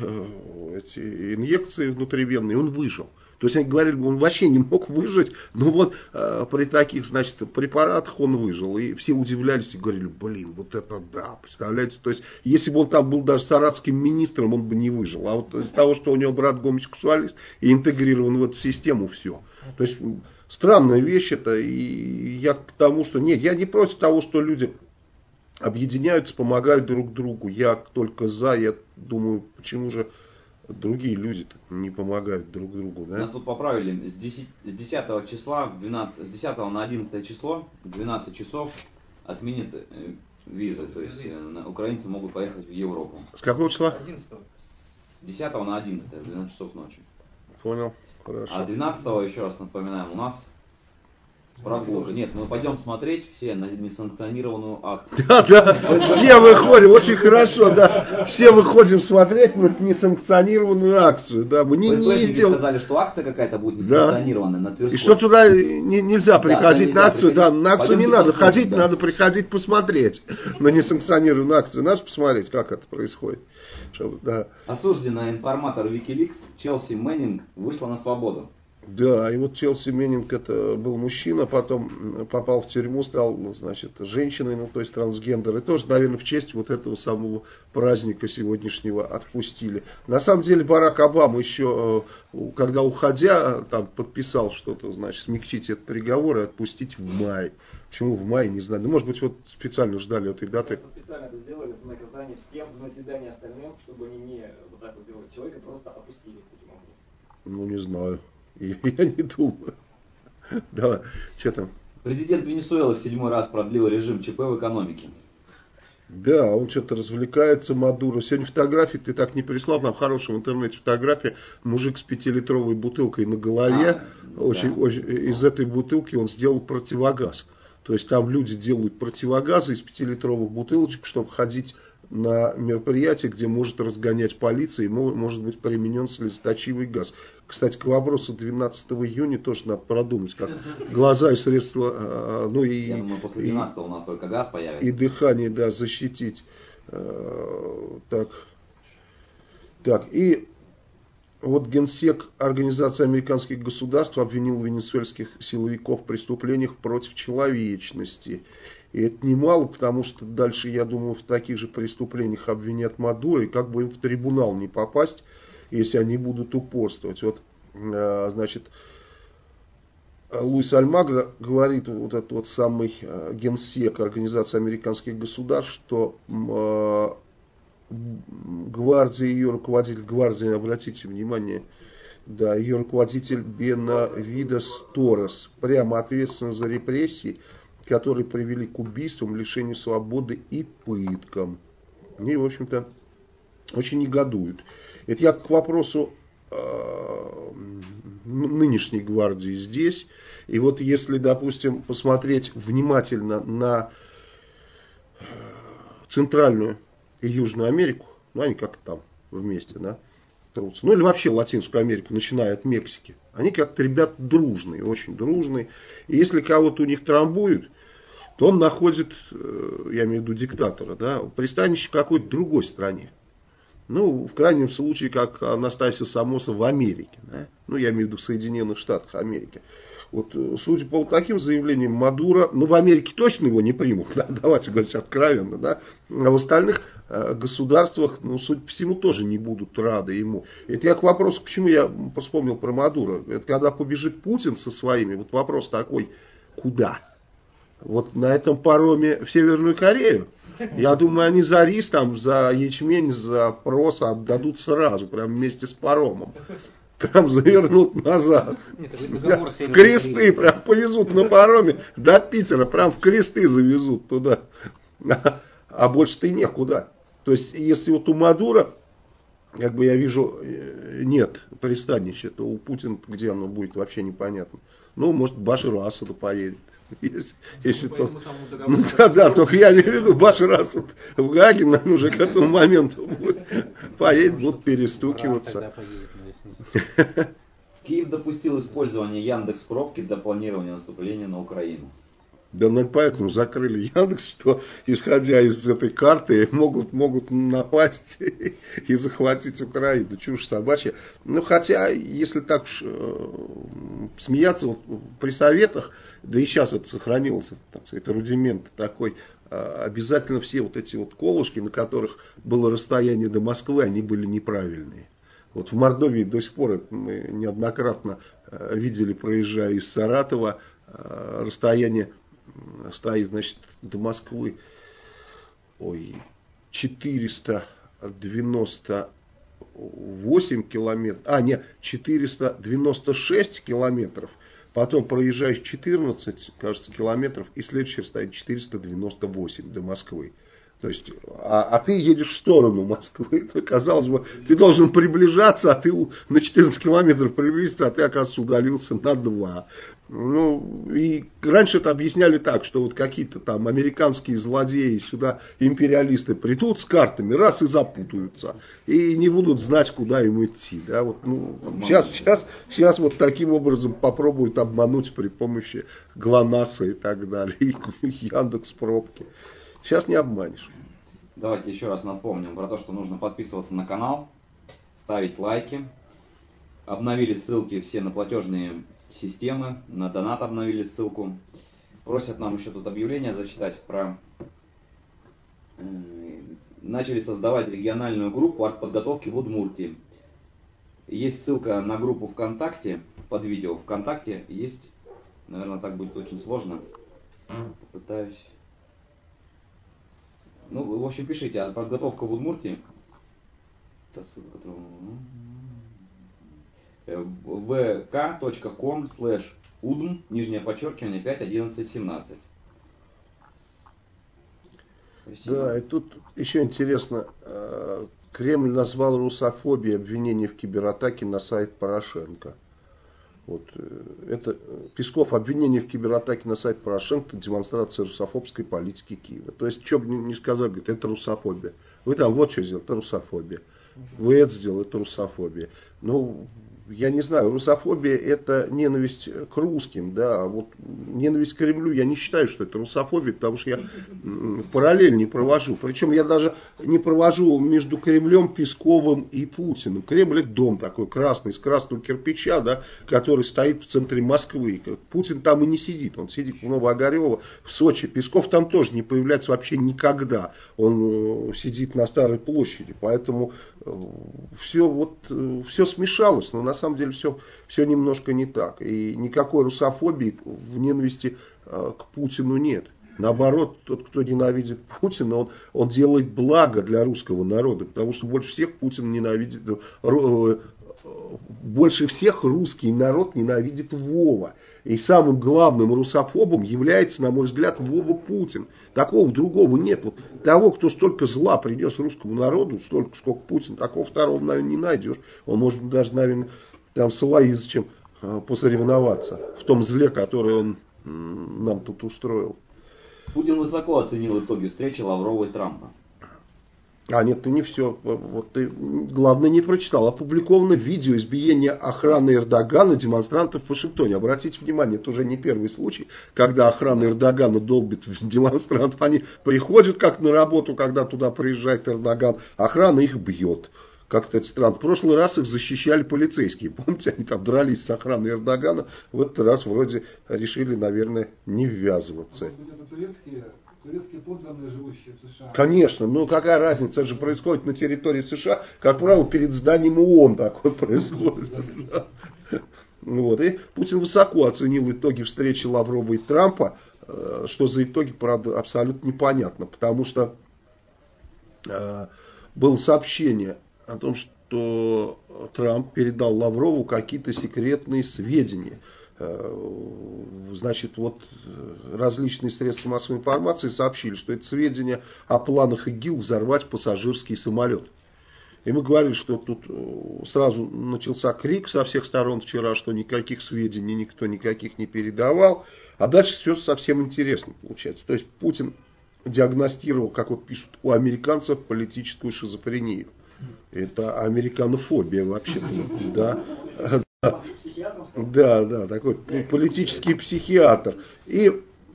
эти инъекции внутривенные, и он выжил. То есть они говорили, он вообще не мог выжить, но вот при таких, значит, препаратах он выжил. И все удивлялись и говорили, блин, вот это да, представляете. То есть если бы он там был даже саратским министром, он бы не выжил. А вот из-за того, что у него брат гомосексуалист и интегрирован в эту систему, все. То есть странная вещь это. И я к тому, что нет, я не против того, что люди объединяются, помогают друг другу. Я только за, я думаю, почему же другие люди не помогают друг другу, да? Нас тут поправили с 10 числа, с 10 на 11 число, в 12 часов отменят визы. То есть украинцы могут поехать в Европу. С какого числа? 11. С 10 на 11, в 12 часов ночи. Понял, хорошо. А 12 еще раз напоминаем, у нас прогулка. Нет, мы пойдем смотреть все на несанкционированную акцию. Да, все выходим, очень хорошо, да. Все выходим смотреть на несанкционированную акцию. Да. Мы не идем. Сказали, что акция какая-то будет несанкционированная на Тверской. И что туда нельзя приходить на акцию. Да, на акцию Пойдемте не надо посмотрим, ходить, да. надо приходить посмотреть на несанкционированную акцию. Надо посмотреть, как это происходит. Чтобы, да. Осужденная информатор Wikileaks Челси Мэннинг вышла на свободу. Да, и вот Челси Мэннинг это был мужчина, потом попал в тюрьму, стал, ну, значит, женщиной, ну, то есть трансгендер. И тоже, наверное, в честь вот этого самого праздника сегодняшнего отпустили. На самом деле Барак Обама еще, когда уходя, там подписал что-то, значит, смягчить этот приговор и отпустить в мае. Почему в мае, не знаю. Ну, может быть, вот специально ждали этой даты. Специально это сделали в наказание всем, в назидание остальным, чтобы они не вот так вот делали. Человека просто опустили этим образом. Ну, не знаю. Я не думаю. Да, что там? Президент Венесуэлы в 7-й раз продлил режим ЧП в экономике. Да, он что-то развлекается, Мадуро. Сегодня фотографии ты так не прислал, нам в хорошем интернете фотография. Мужик с 5-литровой бутылкой на голове. Очень, из этой бутылки он сделал противогаз. То есть там люди делают противогазы из 5-литровых бутылочек, чтобы ходить на мероприятие, где может разгонять полиция и может быть применен слезоточивый газ. Кстати, к вопросу 12 июня тоже надо продумать, как глаза и средства, ну и, Я думаю, после 12 у нас только газ появится. и дыхание, да, защитить. Так, и вот Генсек Организации американских государств обвинил венесуэльских силовиков в преступлениях против человечности. И это немало, потому что дальше, я думаю, в таких же преступлениях обвинят Мадуро, и как бы им в трибунал не попасть, если они будут упорствовать. Вот, значит, Луис Альмагро говорит, вот этот вот самый генсек Организации американских государств, что гвардия, ее руководитель гвардии, обратите внимание, да, ее руководитель Бенавидес Торрес прямо ответственен за репрессии, которые привели к убийствам, лишению свободы и пыткам. И, в общем-то, очень негодуют. Это я к вопросу нынешней гвардии здесь. И вот если, допустим, посмотреть внимательно на Центральную и Южную Америку, ну они как-то там вместе, да, трутся. Ну или вообще Латинскую Америку, начиная от Мексики. Они как-то ребята дружные, очень дружные. И если кого-то у них трамбуют, то он находит, я имею в виду диктатора, да, пристанище в какой-то другой стране. Ну, в крайнем случае, как Анастасия Самоса в Америке. Да? Ну, я имею в виду в Соединенных Штатах Америки. Вот, судя по вот таким заявлениям Мадуро, ну в Америке точно его не примут, да, давайте говорить откровенно, да, а в остальных государствах, ну, судя по всему, тоже не будут рады ему. Это я к вопросу, почему я вспомнил про Мадуро. Это когда побежит Путин со своими, вот вопрос такой, куда? Вот на этом пароме в Северную Корею? Я думаю, они за рис, там, за ячмень, за проса отдадут сразу, прям вместе с паромом. Прям завернут назад. В кресты прям повезут на пароме до Питера, прям в кресты завезут туда. А больше-то и некуда. То есть, если вот у Мадуро, как бы я вижу, нет пристанища, то у Путина где оно будет, вообще непонятно. Ну, может, Башар Асаду поедет. Если то... Ну, да, только я имею в виду, Башар Асад в Гааге, наверное, уже к этому моменту будет. Поедет, будут перестукиваться. Киев допустил использование Яндекс.Пробки для планирования наступления на Украину. Да, ну поэтому закрыли Яндекс, что исходя из этой карты могут напасть и захватить Украину. Чушь собачья. Ну хотя, если так уж смеяться, вот, при советах, да и сейчас это сохранился, так сказать, рудимент такой, обязательно все вот эти вот колышки, на которых было расстояние до Москвы, они были неправильные. Вот в Мордовии до сих пор это мы неоднократно видели, проезжая из Саратова, расстояние стоит, значит, до Москвы 498 километров, нет, 496 километров, потом проезжаешь 14, кажется, километров, и следующее стоит 498 до Москвы. То есть, а ты едешь в сторону Москвы, то, казалось бы, ты должен приближаться, а ты на 14 километров приблизиться, а ты, оказывается, удалился на 2. Ну, и раньше это объясняли так, что вот какие-то там американские злодеи сюда, империалисты, придут с картами, раз и запутаются, и не будут знать, куда им идти. Да? Вот, ну, сейчас вот таким образом попробуют обмануть при помощи ГЛОНАССа и так далее, и Яндекс.Пробки. Сейчас не обманешь. Давайте еще раз напомним про то, что нужно подписываться на канал, ставить лайки. Обновили ссылки все на платежные системы, на донат обновили ссылку. Просят нам еще тут объявление зачитать про... Начали создавать региональную группу артподготовки в Удмуртии. Есть ссылка на группу ВКонтакте, под видео ВКонтакте есть, наверное, так будет очень сложно. Попытаюсь... Ну, в общем, пишите, подготовка в Удмуртии. Это ссылка, которую... vk.com/udm, нижнее подчеркивание, 5.11.17. Да, и тут еще интересно, Кремль назвал русофобией обвинение в кибератаке на сайт Порошенко. Вот, это Песков, обвинение в кибератаке на сайт Порошенко, демонстрация русофобской политики Киева. То есть, что бы ни сказали, говорит, это русофобия. Вы там вот что сделали, это русофобия. Вы это сделали, это русофобия. Ну, я не знаю, русофобия это ненависть к русским, да, а вот ненависть к Кремлю, я не считаю, что это русофобия, потому что я параллель не провожу. Причем я даже не провожу между Кремлем, Песковым и Путиным. Кремль это дом такой красный, из красного кирпича, да, который стоит в центре Москвы. Путин там и не сидит, он сидит в Новоогарево, в Сочи. Песков там тоже не появляется вообще никогда. Он сидит на Старой площади, поэтому все смешалось, но на самом деле все немножко не так. И никакой русофобии в ненависти к Путину нет. Наоборот, тот, кто ненавидит Путина, он делает благо для русского народа, потому что больше всех Путин ненавидит, больше всех русский народ ненавидит Вова. И самым главным русофобом является, на мой взгляд, Вова Путин. Такого другого нет. Вот того, кто столько зла принес русскому народу, столько, сколько Путин, такого второго, наверное, не найдешь. Он может даже, наверное, там с Алоизычем посоревноваться в том зле, которое он нам тут устроил. Путин высоко оценил итоги встречи Лаврова и Трампа. А нет, ты не все. Вот ты, главное, не прочитал. Опубликовано видео избиения охраны Эрдогана демонстрантов в Вашингтоне. Обратите внимание, это уже не первый случай, когда охрана Эрдогана долбит демонстрантов. Они приходят как на работу, когда туда приезжает Эрдоган. Охрана их бьет. как-то это странно. В прошлый раз их защищали полицейские. Помните, они там дрались с охраной Эрдогана. В этот раз вроде решили, наверное, не ввязываться. Может быть, это турецкие подданные, живущие в США? Конечно, ну какая разница, это же происходит на территории США. Как правило, перед зданием ООН такое происходит. Вот. И Путин высоко оценил итоги встречи Лаврова и Трампа. Что за итоги, правда, абсолютно непонятно. Потому что было сообщение о том, что Трамп передал Лаврову какие-то секретные сведения. Значит, вот различные средства массовой информации сообщили, что это сведения о планах ИГИЛ взорвать пассажирский самолет. И мы говорили, что тут сразу начался крик со всех сторон вчера, что никаких сведений никто никаких не передавал. А дальше все совсем интересно получается. То есть Путин диагностировал, как вот пишут у американцев, политическую шизофрению. Это американофобия вообще-то. Да. Да, такой политический психиатр. И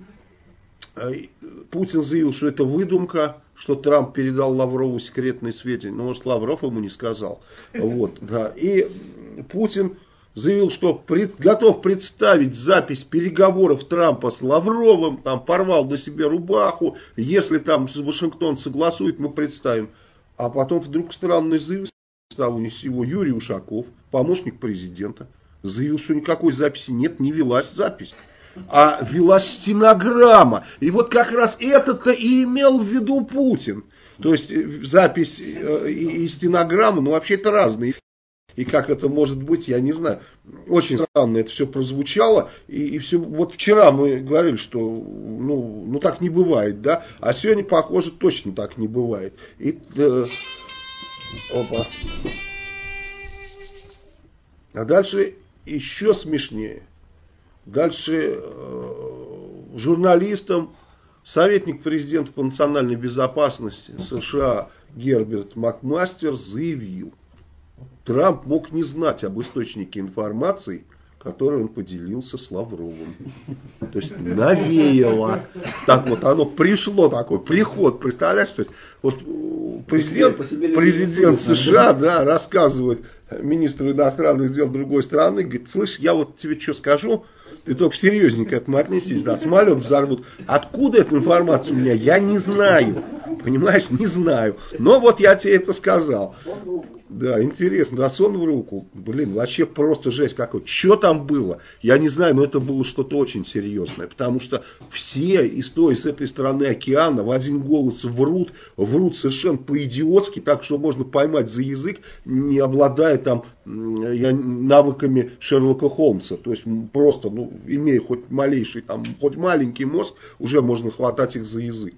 Путин заявил, что это выдумка, что Трамп передал Лаврову секретные сведения. Но, может, Лавров ему не сказал. Вот, да. И Путин заявил, что готов представить запись переговоров Трампа с Лавровым, там порвал на себе рубаху, если там Вашингтон согласует, мы представим. А потом вдруг странный заявил, его Юрий Ушаков, помощник президента, заявил, что никакой записи нет, не велась запись, а велась стенограмма. И вот как раз это-то и имел в виду Путин. То есть запись и стенограмма, ну вообще это разные. И как это может быть, я не знаю. Очень странно это все прозвучало. И все, вот вчера мы говорили, что ну так не бывает, да. А сегодня, похоже, точно так не бывает. И, опа. А дальше еще смешнее. Дальше журналистам советник президента по национальной безопасности США Герберт Макмастер заявил, Трамп мог не знать об источнике информации, которой он поделился с Лавровым. То есть навеяло. Так вот оно пришло, такой приход. Представляешь, что вот президент США, да, рассказывает министру иностранных дел другой страны, говорит, слышь, я вот тебе что скажу, ты только серьезненько к этому отнесись, да, самолет взорвут. Откуда эта информация у меня, я не знаю. Понимаешь, не знаю. Но вот я тебе это сказал. Да, интересно, да, сон в руку. Блин, вообще просто жесть какой. Что там было? Я не знаю, но это было что-то очень серьезное. Потому что все и с той, и с этой стороны океана в один голос врут совершенно по-идиотски, так что можно поймать за язык, не обладая там навыками Шерлока Холмса. То есть просто, имея хоть малейший, там, хоть маленький мозг, уже можно хватать их за язык.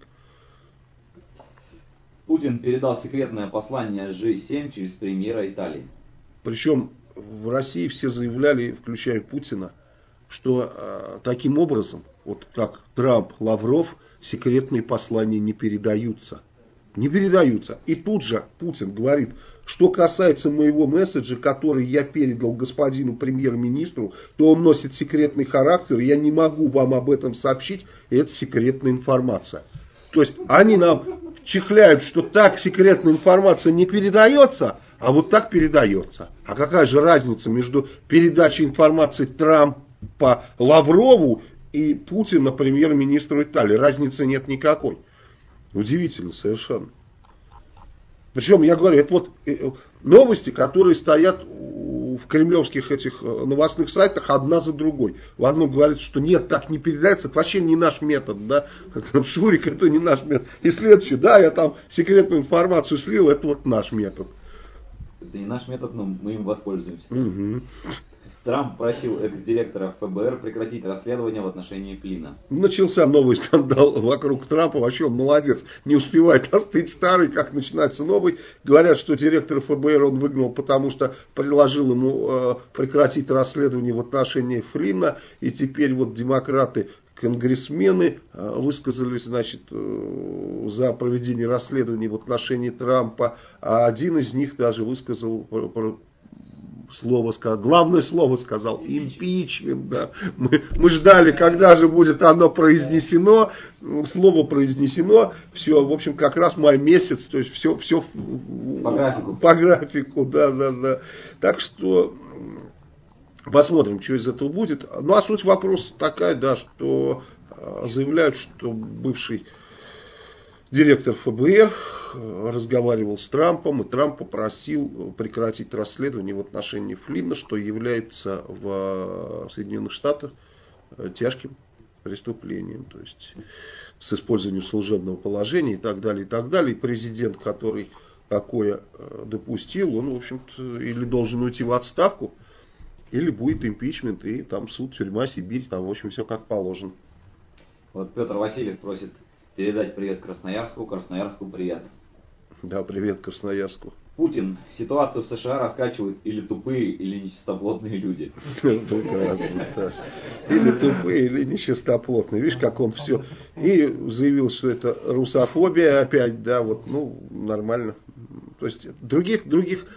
Путин передал секретное послание G7 через премьера Италии. Причем в России все заявляли, включая Путина, что таким образом, вот как Трамп, Лавров, секретные послания не передаются. Не передаются. И тут же Путин говорит, что касается моего месседжа, который я передал господину премьер-министру, то он носит секретный характер, я не могу вам об этом сообщить, и это секретная информация. То есть они нам чихляют, что так секретная информация не передается, а вот так передается. А какая же разница между передачей информации Трампа Лаврову и Путина премьер-министру Италии? Разницы нет никакой. Удивительно совершенно. Причем, я говорю, это вот новости, которые стоят в кремлевских этих новостных сайтах одна за другой. В одном говорится, что нет, так не передается, это вообще не наш метод, да. Шурик, это не наш метод. И следующее, да, я там секретную информацию слил, это вот наш метод. Это не наш метод, но мы им воспользуемся. Угу. Трамп просил экс-директора ФБР прекратить расследование в отношении Флинна. Начался новый скандал вокруг Трампа. Вообще он молодец. Не успевает остыть старый, как начинается новый. Говорят, что директора ФБР он выгнал, потому что предложил ему прекратить расследование в отношении Флинна. И теперь вот демократы, конгрессмены высказались, значит, за проведение расследований в отношении Трампа. А один из них даже высказал слово сказал, главное слово сказал, импичмент, да. Мы ждали, когда же будет оно произнесено, слово произнесено, все, в общем, как раз май месяц, то есть все по графику, да. Так что посмотрим, что из этого будет. Ну, а суть вопроса такая, да, что заявляют, что бывший директор ФБР разговаривал с Трампом, и Трамп попросил прекратить расследование в отношении Флинна, что является в Соединенных Штатах тяжким преступлением, то есть с использованием служебного положения и так далее, и так далее. И президент, который такое допустил, он, в общем-то, или должен уйти в отставку, или будет импичмент, и там суд, тюрьма, Сибирь, там, в общем, все как положено. Вот Петр Васильев просит передать привет Красноярску. Красноярску привет. Да, привет Красноярску. Путин. Ситуацию в США раскачивают или тупые, или нечистоплотные люди. Прекрасно, да. Или тупые, или нечистоплотные. Видишь, как он все. И заявил, что это русофобия опять, да, вот, ну, нормально. То есть других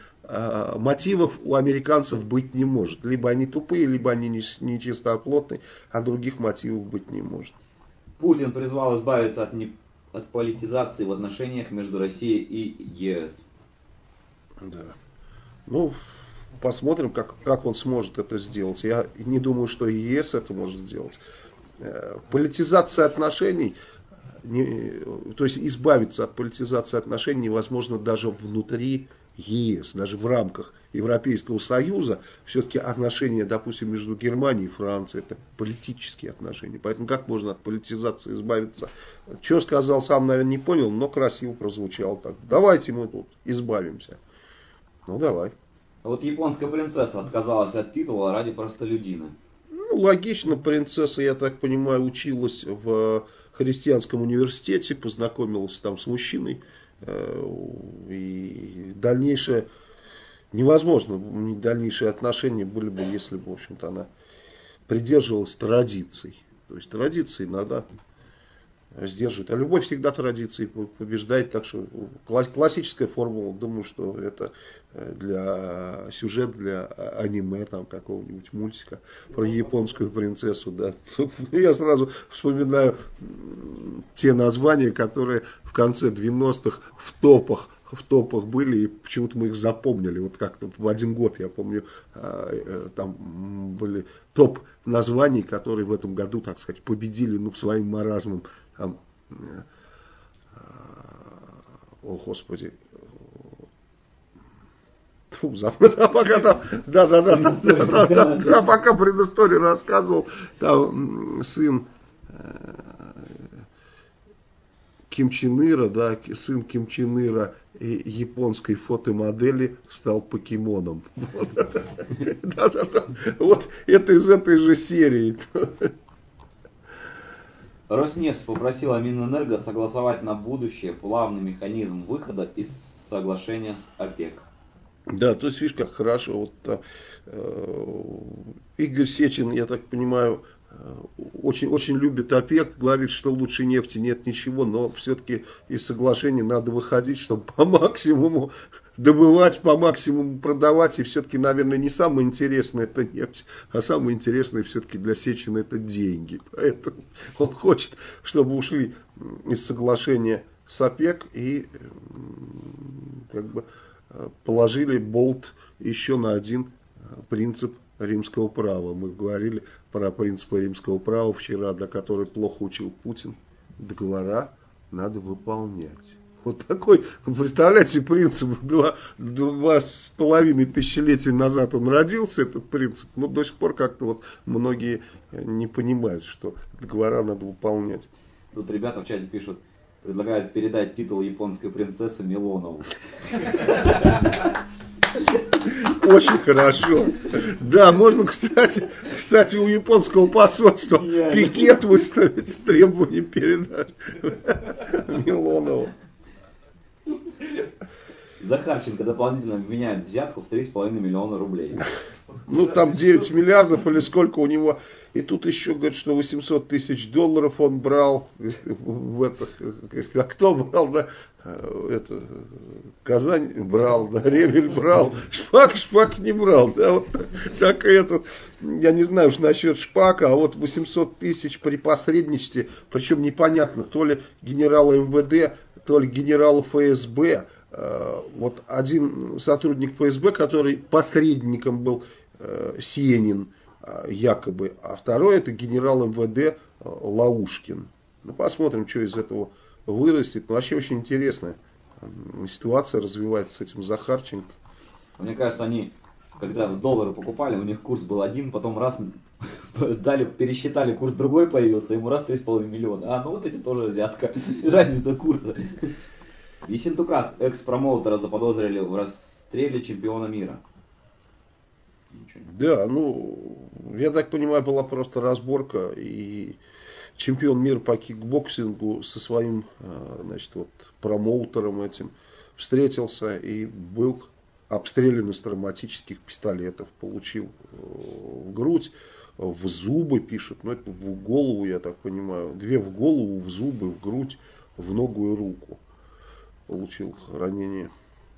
мотивов у американцев быть не может. Либо они тупые, либо они нечистоплотные, а других мотивов быть не может. Путин призвал избавиться от политизации в отношениях между Россией и ЕС. Да. Ну, посмотрим, как он сможет это сделать. Я не думаю, что и ЕС это может сделать. Политизация отношений, то есть избавиться от политизации отношений невозможно даже внутри ЕС, даже в рамках Европейского Союза. Все-таки отношения, допустим, между Германией и Францией, это политические отношения. Поэтому как можно от политизации избавиться? Что сказал, сам, наверное, не понял, но красиво прозвучало так. Давайте мы тут избавимся. Ну, давай. А вот японская принцесса отказалась от титула ради простолюдина. Ну, логично, принцесса, я так понимаю, училась в христианском университете, познакомилась там с мужчиной. И дальнейшее невозможно, дальнейшие отношения были бы, если бы, в общем-то, она придерживалась традиций. То есть традиции надо сдерживать. А любовь всегда традиции побеждает. Так что классическая формула, думаю, что это сюжет для аниме, там, какого-нибудь мультика про японскую принцессу. Да. Я сразу вспоминаю те названия, которые в конце 90-х в топах были, и почему-то мы их запомнили. Вот как-то в один год, я помню, там были топ названий, которые в этом году, так сказать, победили своим маразмом. О, Господи. Пока предысторию рассказывал, там сын Ким Чен Ира, да, сын Ким Чен Ира и японской фотомодели стал покемоном. Вот это из этой же серии. Роснефть попросила Минэнерго согласовать на будущее плавный механизм выхода из соглашения с ОПЕК. Да, то есть, видишь, как хорошо. Вот, Игорь Сечин, я так понимаю, очень любит ОПЕК, говорит, что лучше нефти нет ничего, но все-таки из соглашения надо выходить, чтобы по максимуму добывать, по максимуму продавать. И все-таки, наверное, не самое интересное это нефть, а самое интересное все-таки для Сечина это деньги. Поэтому он хочет, чтобы ушли из соглашения с ОПЕК и как бы положили болт еще на один принцип римского права. Мы говорили про принципы римского права вчера, до которой плохо учил Путин. Договора надо выполнять. Вот такой, представляете, принцип 2,5 тысячелетия назад он родился, этот принцип. Но до сих пор как-то вот многие не понимают, что договора надо выполнять. Тут ребята в чате пишут, предлагают передать титул японской принцессы Милонову. Очень хорошо. Да, можно, кстати, у японского посольства пикет выставить с требованием передать Милонову. Захарченко дополнительно обвиняет взятку в 3,5 миллиона рублей. Ну, там 9 миллиардов или сколько у него И тут еще говорят, что 800 тысяч долларов он брал. А кто брал, да? Это, Казань брал, да, Ревель брал, Шпак не брал, да, вот так и этот, я не знаю уж насчет Шпака, а вот 800 тысяч при посредничестве, причем непонятно, то ли генерала МВД, то ли генерала ФСБ, вот один сотрудник ФСБ, который посредником был, Сенин, якобы, а второй это генерал МВД Лаушкин. Ну, посмотрим, что из этого вырастет. Ну, вообще очень интересная ситуация развивается с этим Захарченко. Мне кажется, они, когда доллары покупали, у них курс был один, потом раз сдали, пересчитали, курс другой появился, ему раз 3,5 миллиона. А, ну вот эти тоже взятка. Разница курса. Ессентука, экс-промоутера, заподозрили в расстреле чемпиона мира. Да, ну, я так понимаю, была просто разборка, и чемпион мира по кикбоксингу со своим, значит, вот, промоутером этим встретился и был обстрелян из травматических пистолетов, получил в грудь, в зубы, пишут, но это в голову, я так понимаю, 2 в голову, в зубы, в грудь, в ногу и руку получил ранение.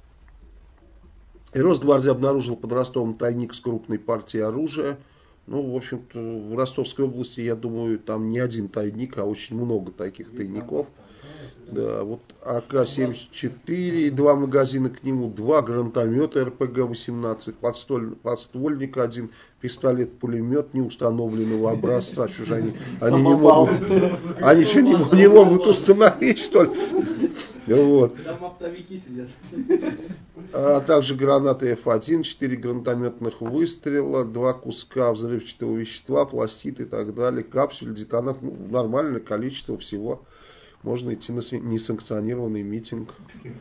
И Росгвардия обнаружила под Ростовом тайник с крупной партией оружия. Ну, в общем-то, в Ростовской области, я думаю, там не один тайник, а очень много таких тайников. Да, вот АК-74, 2 магазина к нему, 2 гранатомета РПГ-18, подствольник 1, пистолет-пулемет неустановленного образца. Что же они не могут, они что, не могут установить, что ли? Вот. Там оптовики сидят. А также гранаты F1, 4 гранатометных выстрела, 2 куска взрывчатого вещества, пластид и так далее, капсуль, детонат. Ну, нормальное количество всего. Можно идти на несанкционированный митинг.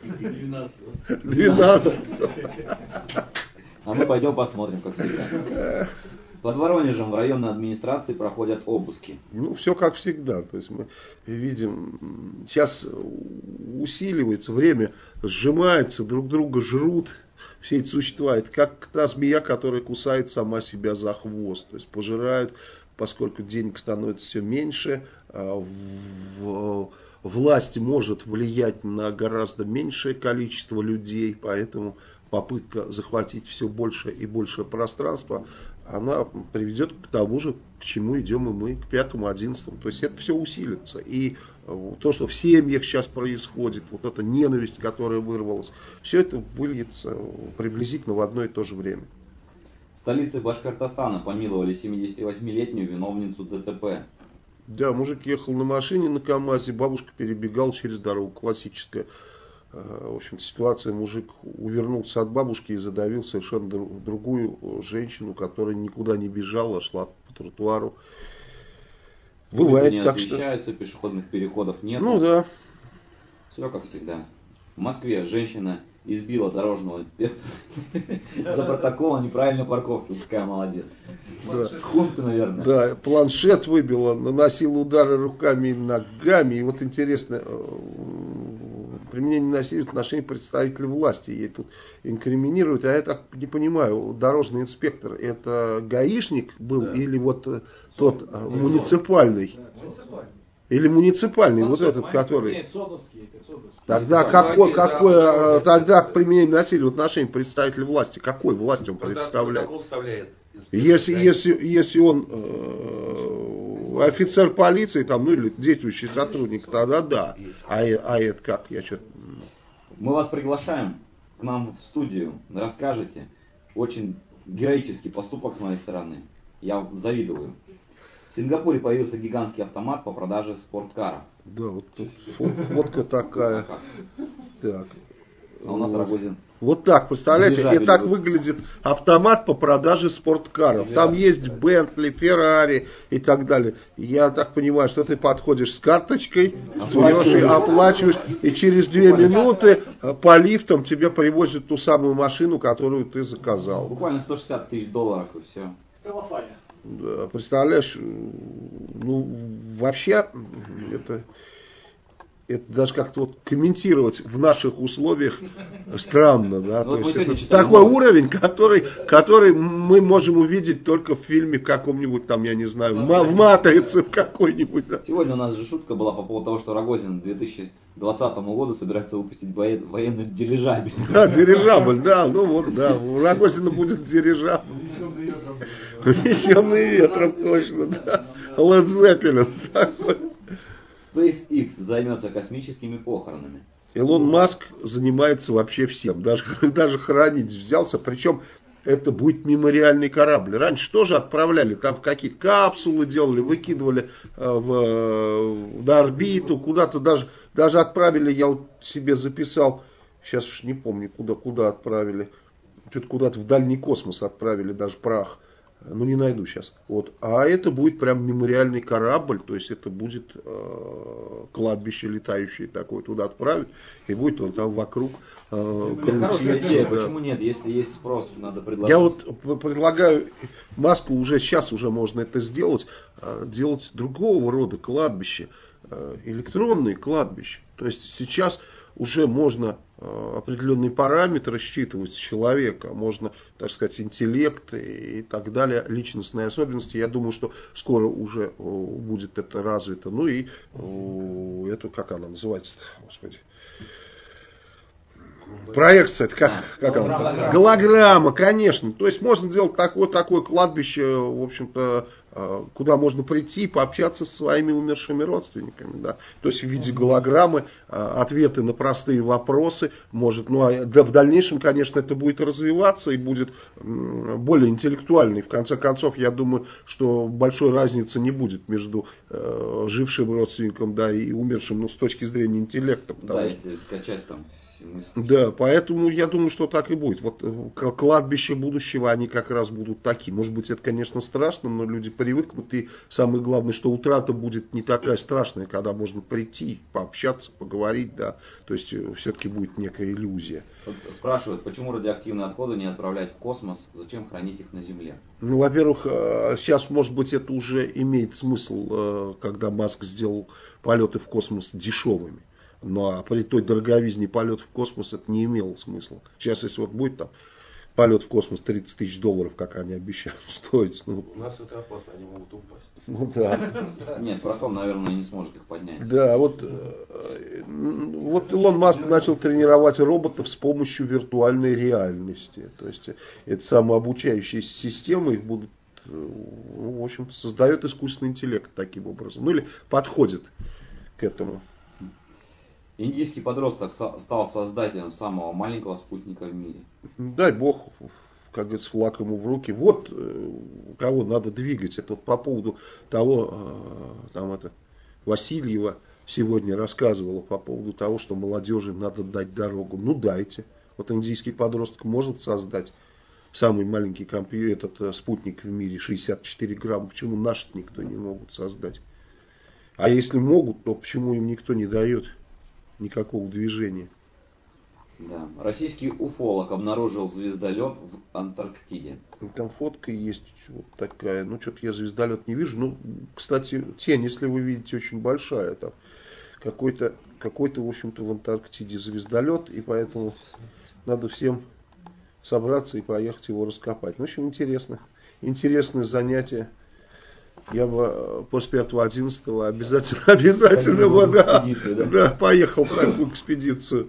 12. А мы пойдем посмотрим, как всегда. Под Воронежем в районной администрации проходят обыски. Ну, все как всегда. То есть мы видим, сейчас усиливается, время сжимается, друг друга жрут. Все эти существа, это как та змея, которая кусает сама себя за хвост. То есть пожирают, поскольку денег становится все меньше, власть может влиять на гораздо меньшее количество людей, поэтому попытка захватить все больше и больше пространства, она приведет к тому же, к чему идем и мы, к 5-11. То есть это все усилится. И то, что в семьях сейчас происходит, вот эта ненависть, которая вырвалась, все это выльется приблизительно в одно и то же время. В столице Башкортостана помиловали 78-летнюю виновницу ДТП. Да, мужик ехал на машине на КамАЗе, бабушка перебегала через дорогу. Классическая, в общем, ситуация. Мужик увернулся от бабушки и задавил совершенно другую женщину, которая никуда не бежала, шла по тротуару. Бывает не так, освещаются, пешеходных переходов нет. Ну да. Все как всегда. В Москве женщина избила дорожного инспектора за протокол о неправильной парковке. Какая молодец. Хунта, наверное. Да, планшет выбила, наносила удары руками и ногами. И вот интересно, применение насилия в отношении представителей власти. Ей тут инкриминируют. А я так не понимаю, дорожный инспектор это гаишник был, да, или вот тот муниципальный? Или муниципальный, вот этот, который... Нет, содовский. Тогда тогда применение насилия в отношении представителя власти, какой власти он представляет? Если он офицер полиции, там, ну или действующий сотрудник, тогда да. А это как? Мы вас приглашаем к нам в студию, расскажете. Очень героический поступок с моей стороны. Я завидую. В Сингапуре появился гигантский автомат по продаже спорткаров. Да, вот тут фотка такая. Так. А у нас Рогозин. Вот так, представляете, и так выглядит автомат по продаже спорткаров. Там есть Бентли, Феррари и так далее. Я так понимаю, что ты подходишь с карточкой, оплачиваешь, и через 2 минуты по лифтам тебе привозят ту самую машину, которую ты заказал. Буквально 160 тысяч долларов и все. В целлофане. Да, представляешь, ну вообще это даже как-то вот комментировать в наших условиях странно, да. Ну, То вот есть это такой уровень, который мы можем увидеть только в фильме каком-нибудь там, я не знаю, в «Матрице» в какой-нибудь. Да. Сегодня у нас же шутка была по поводу того, что Рогозин к 2020 году собирается выпустить военный дирижабль. Да, дирижабль, да, ну вот, да, у Рогозина будет дирижабль. Унесенный ветром, точно, да. Led Zeppelin такой. SpaceX займется космическими похоронами. Илон Маск занимается вообще всем, даже хранить взялся, причем это будет мемориальный корабль. Раньше тоже отправляли, там какие-то капсулы делали, выкидывали на орбиту, куда-то даже отправили, я вот себе записал, сейчас уж не помню, куда отправили, что-то куда-то в дальний космос отправили даже прах. Ну, не найду сейчас. Вот. А это будет прям мемориальный корабль, то есть это будет кладбище летающее такое, туда отправить, и будет он там вокруг Хорошая идея, почему нет? Если есть спрос, надо предложить. Я вот предлагаю Маску уже сейчас уже можно это сделать другого рода кладбище, электронные кладбища. То есть сейчас уже можно определенные параметры считывать с человека, можно, так сказать, интеллект и так далее, личностные особенности. Я думаю, что скоро уже будет это развито. Ну и это, как она называется, господи, проекция, это как она? Голограмма, конечно. То есть можно делать такое кладбище, в общем-то, куда можно прийти и пообщаться со своими умершими родственниками. Да? То есть в виде голограммы ответы на простые вопросы. Может, в дальнейшем, конечно, это будет развиваться и будет более интеллектуальный. В конце концов, я думаю, что большой разницы не будет между жившим родственником, да, и умершим, с точки зрения интеллекта. Да, если скачать там. Да, поэтому я думаю, что так и будет. Вот кладбища будущего, они как раз будут такие. Может быть, это, конечно, страшно, но люди привыкнут. И самое главное, что утрата будет не такая страшная, когда можно прийти, пообщаться, поговорить, да. То есть, все-таки будет некая иллюзия. Вот спрашивают, почему радиоактивные отходы не отправлять в космос, зачем хранить их на Земле? Ну, во-первых, сейчас, может быть, это уже имеет смысл, когда Маск сделал полеты в космос дешевыми. Но при той дороговизне полет в космос это не имело смысла. Сейчас, если вот будет там полет в космос $30 тысяч, как они обещают стоить. У нас это опасно, они могут упасть. Ну да. Нет, Протон, наверное, не сможет их поднять. Да, вот Илон Маск начал тренировать роботов с помощью виртуальной реальности. То есть это самообучающиеся системы, их будут, в общем, создает искусственный интеллект таким образом. Ну или подходит к этому. Индийский подросток стал создателем самого маленького спутника в мире. Дай бог, как говорится, флаг ему в руки. Вот кого надо двигать. Это вот по поводу того, Васильева сегодня рассказывала по поводу того, что молодежи надо дать дорогу. Ну дайте. Вот индийский подросток может создать самый маленький компьютер, этот спутник в мире, 64 грамма. Почему наши никто не могут создать? А если могут, то почему им никто не дает никакого движения? Да. Российский уфолог обнаружил звездолет в Антарктиде. Там фотка есть вот такая. Ну, что-то я звездолет не вижу. Ну, кстати, тень, если вы видите, очень большая. Там какой-то, в общем-то, в Антарктиде звездолет. И поэтому надо всем собраться и поехать его раскопать. Ну, в общем, интересно. Интересное занятие. Я бы после 5-11 обязательно бы, поехал в такую экспедицию.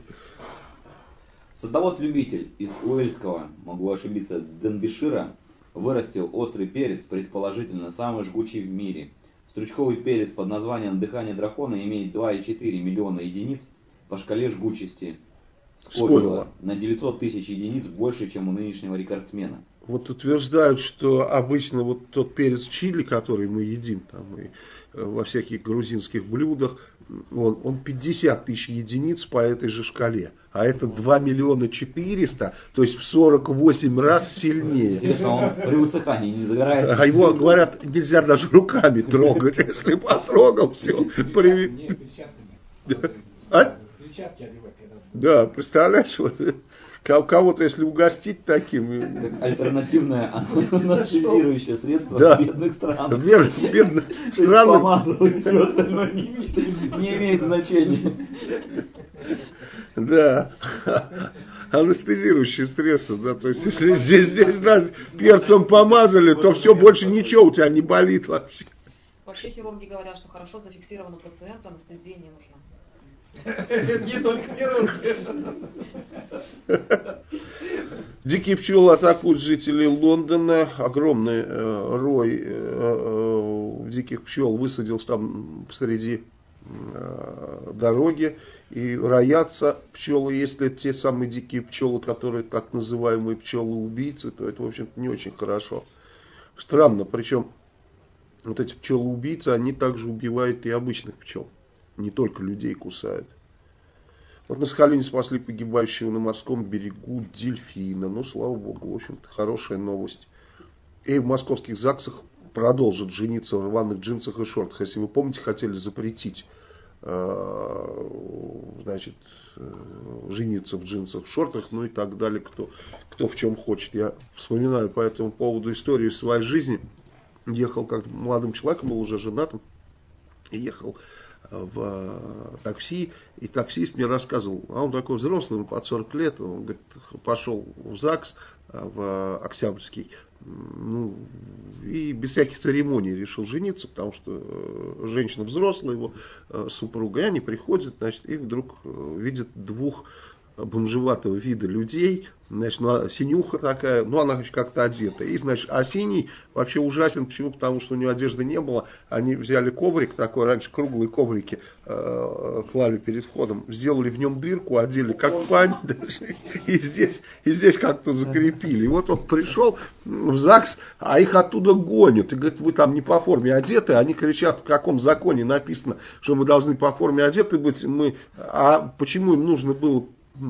Садовод-любитель из Уэльского, могу ошибиться, Денбишира, вырастил острый перец, предположительно самый жгучий в мире. Стручковый перец под названием «Дыхание дракона» имеет 2,4 миллиона единиц по шкале жгучести Скобела. На 900 тысяч единиц больше, чем у нынешнего рекордсмена. Вот утверждают, что обычно вот тот перец чили, который мы едим там и во всяких грузинских блюдах, он 50 тысяч единиц по этой же шкале. А это 2 миллиона 400, то есть в 48 раз сильнее. Интересно, он при высыхании не загорает? А его, говорят, нельзя даже руками трогать. Если потрогал, все. Перчатки одевать. Да, представляешь, вот Кого-то, если угостить таким... Как альтернативное анестезирующее средство Да. бедных стран. Бедных То есть стран. помазывают, все остальное не имеет значения. Да. Анестезирующее средство, да, то есть если здесь нас перцем помазали, то все, больше ничего у тебя не болит вообще. Вообще хирурги говорят, что хорошо зафиксированному пациенту анестезия не нужна. Не только хирурги. Дикие пчелы атакуют жителей Лондона. Огромный рой диких пчел высадился там посреди дороги. И роятся пчелы, если это те самые дикие пчелы, которые так называемые пчелы-убийцы, то это, в общем-то, не очень хорошо. Странно, причем вот эти пчелы-убийцы, они также убивают и обычных пчел. Не только людей кусают. Вот на Сахалине спасли погибающего на морском берегу дельфина. Ну, слава богу, в общем-то, хорошая новость. И в московских ЗАГСах продолжат жениться в рваных джинсах и шортах. Если вы помните, хотели запретить, значит, жениться в джинсах, в шортах, ну и так далее, кто в чем хочет. Я вспоминаю по этому поводу историю своей жизни. Ехал как молодым человеком, был уже женатым, и ехал в такси, и таксист мне рассказывал, а он такой взрослый, ему под 40 лет, он говорит, пошел в ЗАГС, в Октябрьский, ну, и без всяких церемоний решил жениться, потому что женщина взрослая, его супруга, и они приходят, значит, и вдруг видят двух бомжеватого вида людей, значит, ну, синюха такая, ну, она как-то одета. И, значит, а синий вообще ужасен. Почему? Потому что у него одежды не было. Они взяли коврик такой, раньше круглые коврики клали перед входом, сделали в нем дырку, одели как пань, и здесь как-то закрепили. И вот он пришел в ЗАГС, а их оттуда гонят. И говорит, вы там не по форме одеты. Они кричат, в каком законе написано, что мы должны по форме одеты быть. А почему им нужно было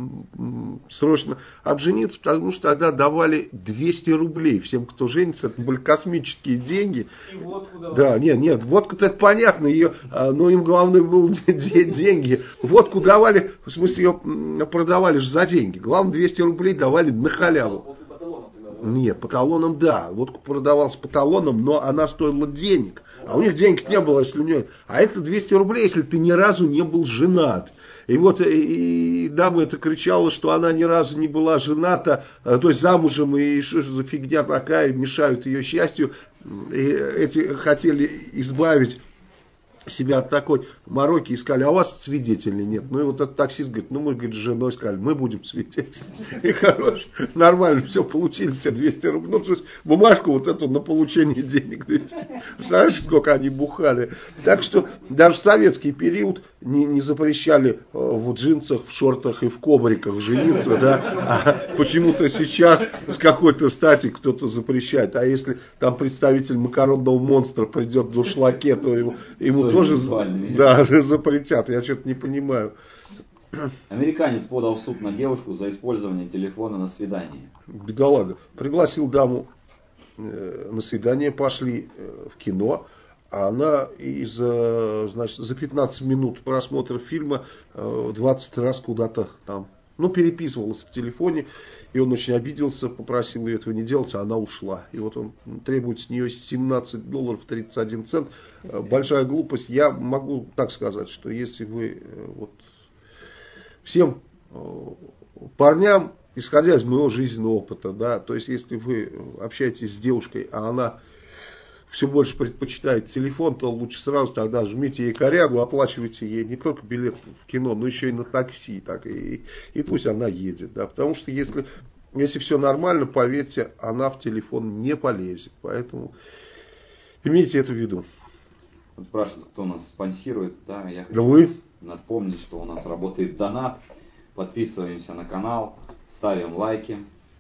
срочно обжениться, потому что тогда давали 200 рублей всем, кто женится, это были космические деньги. И водку давали. Да, нет, водку-то это понятно, но им главное было деньги. Водку давали, в смысле ее продавали же за деньги. Главное 200 рублей давали на халяву. Водку по талонам тогда, да? Нет, по талонам да, водку продавалась по талонам, но она стоила денег. А у них денег не было, если у нее... А это 200 рублей, если ты ни разу не был женат. И вот и дама это кричала, что она ни разу не была жената, то есть замужем, и что же за фигня такая, мешают ее счастью. И эти хотели избавить себя от такой мороки, и сказали, а у вас свидетелей нет. Ну и вот этот таксист говорит, ну мы, говорит, с женой сказали, мы будем свидетелем. И хорошо, нормально все получили, все 200 рублей. Ну, то есть бумажку вот эту на получение денег. Знаешь, сколько они бухали. Так что даже в советский период не запрещали в джинсах, в шортах и в ковриках жениться, да, а почему-то сейчас с какой-то стати кто-то запрещает. А если там представитель макаронного монстра придет в дуршлаге, то ему тоже запретят. Я что-то не понимаю. Американец подал в суд на девушку за использование телефона на свидании. Бедолага. Пригласил даму на свидание, пошли в кино. А она за 15 минут просмотра фильма 20 раз куда-то там, переписывалась в телефоне. И он очень обиделся, попросил ее этого не делать, а она ушла. И вот он требует с нее $17.31. Большая глупость. Я могу так сказать, что если вы всем парням, исходя из моего жизненного опыта, да, то есть если вы общаетесь с девушкой, а она все больше предпочитает телефон, то лучше сразу тогда жмите ей корягу, оплачивайте ей не только билет в кино, но еще и на такси. Так, и пусть она едет. Да, потому что если все нормально, поверьте, она в телефон не полезет. Поэтому имейте это в виду. Вот спрашивают, кто нас спонсирует. Да, я хочу напомнить, что у нас работает донат. Подписываемся на канал, ставим лайки.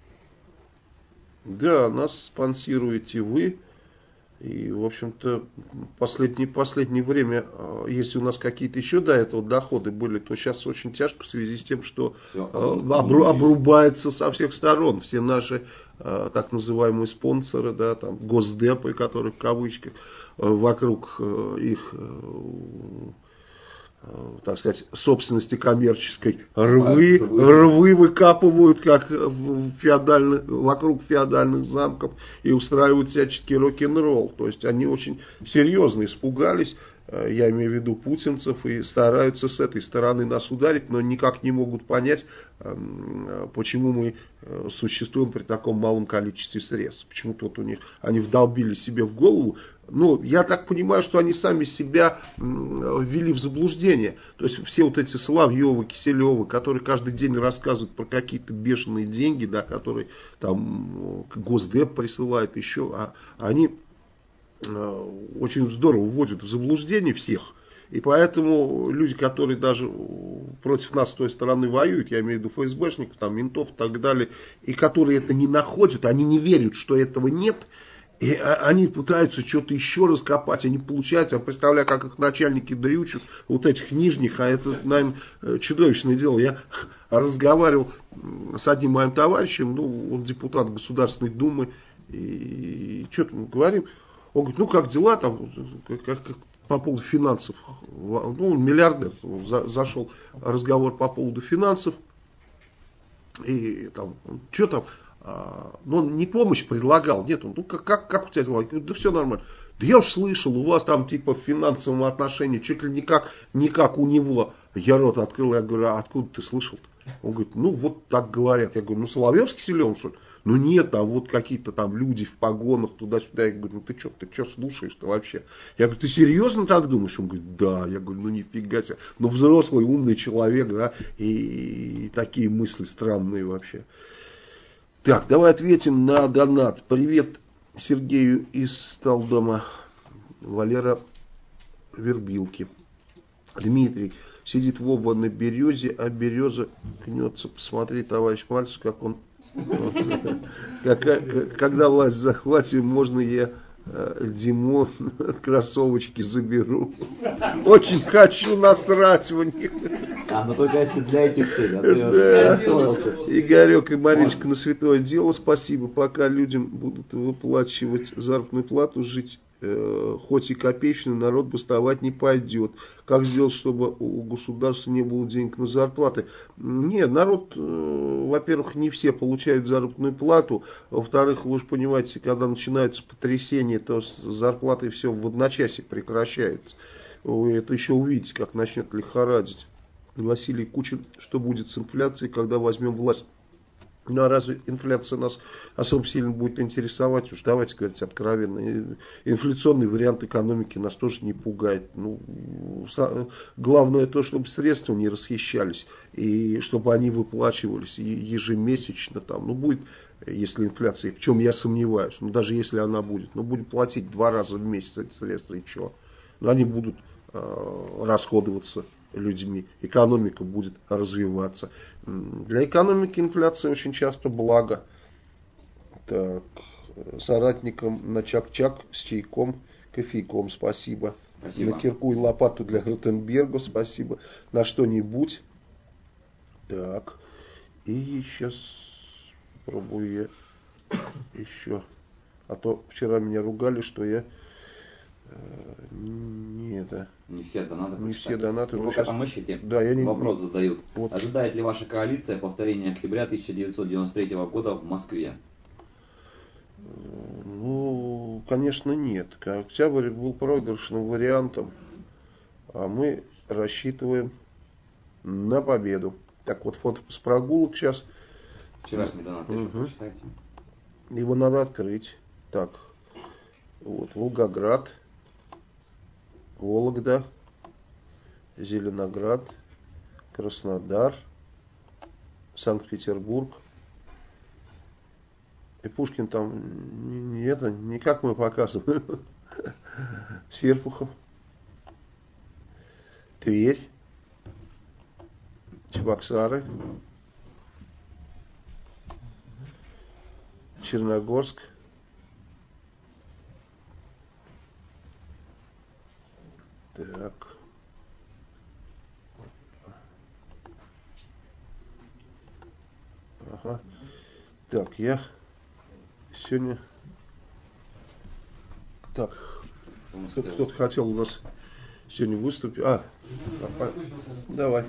Да, нас спонсируете вы. И, в общем-то, последнее время, если у нас какие-то еще до этого доходы были, то сейчас очень тяжко в связи с тем, что обрубается со всех сторон. Все наши так называемые спонсоры, да, там, госдепы, которые в кавычках, вокруг их так сказать, собственности коммерческой, рвы выкапывают, как вокруг феодальных замков, и устраивают всяческий рок-н-ролл. То есть они очень серьезно испугались, я имею в виду путинцев, и стараются с этой стороны нас ударить, но никак не могут понять, почему мы существуем при таком малом количестве средств. Почему-то вот у них, они вдолбили себе в голову. Ну, я так понимаю, что они сами себя ввели в заблуждение. То есть все вот эти Соловьевы, Киселевы, которые каждый день рассказывают про какие-то бешеные деньги, да, которые там Госдеп присылает еще, они очень здорово вводят в заблуждение всех. И поэтому люди, которые даже против нас с той стороны воюют, я имею в виду ФСБшников, там, ментов и так далее, и которые это не находят, они не верят, что этого нет, и они пытаются что-то еще раскопать, они получают, я представляю, как их начальники дрючат, вот этих нижних, а это, наверное, чудовищное дело. Я разговаривал с одним моим товарищем, ну, он депутат Государственной Думы, и что-то мы говорим. Он говорит, ну как дела там, как по поводу финансов. Ну, миллиардер, зашел разговор по поводу финансов. И там, что там, ну он не помощь предлагал, нет, он, ну как у тебя дела? Я говорю, да все нормально. Да я уж слышал, у вас там типа в финансовом отношении чуть ли не как у него. Я рот открыл, я говорю, а откуда ты слышал-то? Он говорит, ну вот так говорят. Я говорю, ну Соловьев с Киселевым, что ли? Ну нет, а вот какие-то там люди в погонах туда-сюда. Я говорю, ну ты что слушаешь-то вообще? Я говорю, ты серьезно так думаешь? Он говорит, да. Я говорю, ну нифига себе. Ну взрослый, умный человек, да, и такие мысли странные вообще. Так, давай ответим на донат. Привет Сергею из Талдома. Валера Вербилки. Дмитрий. Сидит Вова на березе, а береза гнется. Посмотри, товарищ Мальцев, как он... Когда власть захватим, можно я Димон кроссовочки заберу. Очень хочу насрать в них. Ну только если для этих целей. Игорек и Мариночка на святое дело. Спасибо. Пока людям будут выплачивать заработную плату, жить хоть и копеечный, народ бастовать не пойдет. Как сделать, чтобы у государства не было денег на зарплаты? Нет, народ, во-первых, не все получают заработную плату. Во-вторых, вы же понимаете, когда начинаются потрясения, то с зарплатой все в одночасье прекращается. Вы это еще увидите, как начнет лихорадить. Василий Кучин, что будет с инфляцией, когда возьмем власть? Ну а разве инфляция нас особо сильно будет интересовать? Уж давайте говорить откровенно. Инфляционный вариант экономики нас тоже не пугает. Ну, главное то, чтобы средства не расхищались. И чтобы они выплачивались ежемесячно. Там, ну будет, если инфляция, в чем я сомневаюсь. Ну даже если она будет. Ну будем платить 2 раза в месяц эти средства и что? Но они будут расходоваться людьми, экономика будет развиваться. Для экономики инфляция очень часто благо. Так, соратникам на чак-чак с чайком, кофейком, спасибо. Спасибо. На кирку и лопату для Ротенберга, спасибо. На что-нибудь. Так, и сейчас пробую я еще. А то вчера меня ругали, что я не все донаты. Не все донаты. Вы пока там ищете, да, вопрос задают. Вот. Ожидает ли ваша коалиция повторения октября 1993 года в Москве? Ну, конечно, нет. Октябрь был проигрышным вариантом, а мы рассчитываем на победу. Так вот, фото с прогулок сейчас. Вчерашний донат, прочитайте. Его надо открыть. Так, вот, Волгоград, Вологда, Зеленоград, Краснодар, Санкт-Петербург. И Пушкин там не как мы показываем. Серпухов, Тверь, Чебоксары, Черногорск, так. Ага. Так, я сегодня... Так, кто-то хотел у нас Сегодня выступил. Давай.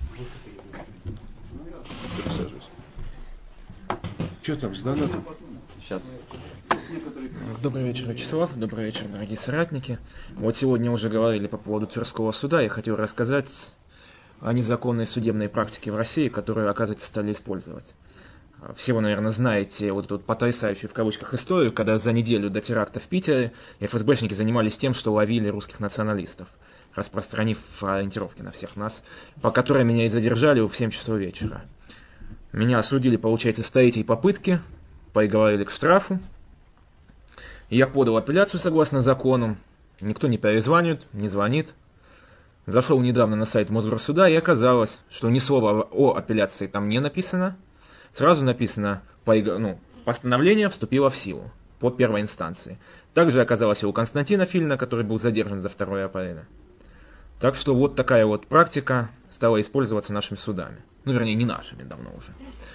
Присаживайся. Что там с донатом? Сейчас. Добрый вечер, Вячеслав. Добрый вечер, дорогие соратники. Вот сегодня уже говорили по поводу Тверского суда. Я хотел рассказать о незаконной судебной практике в России, которую, оказывается, стали использовать. Все вы, наверное, знаете вот эту потрясающую в кавычках историю, когда за неделю до теракта в Питере ФСБшники занимались тем, что ловили русских националистов, распространив ориентировки на всех нас, по которой меня и задержали в 7 часов вечера. Меня осудили, получается, с 3-й попытки, приговорили к штрафу. Я подал апелляцию согласно закону, никто не перезванивает, не звонит. Зашел недавно на сайт Мосгорсуда, и оказалось, что ни слова о апелляции там не написано. Сразу написано, постановление вступило в силу по первой инстанции. Также оказалось и у Константина Филина, который был задержан за 2 апреля. Так что вот такая вот практика стала использоваться нашими судами. Вернее, не нашими, давно уже.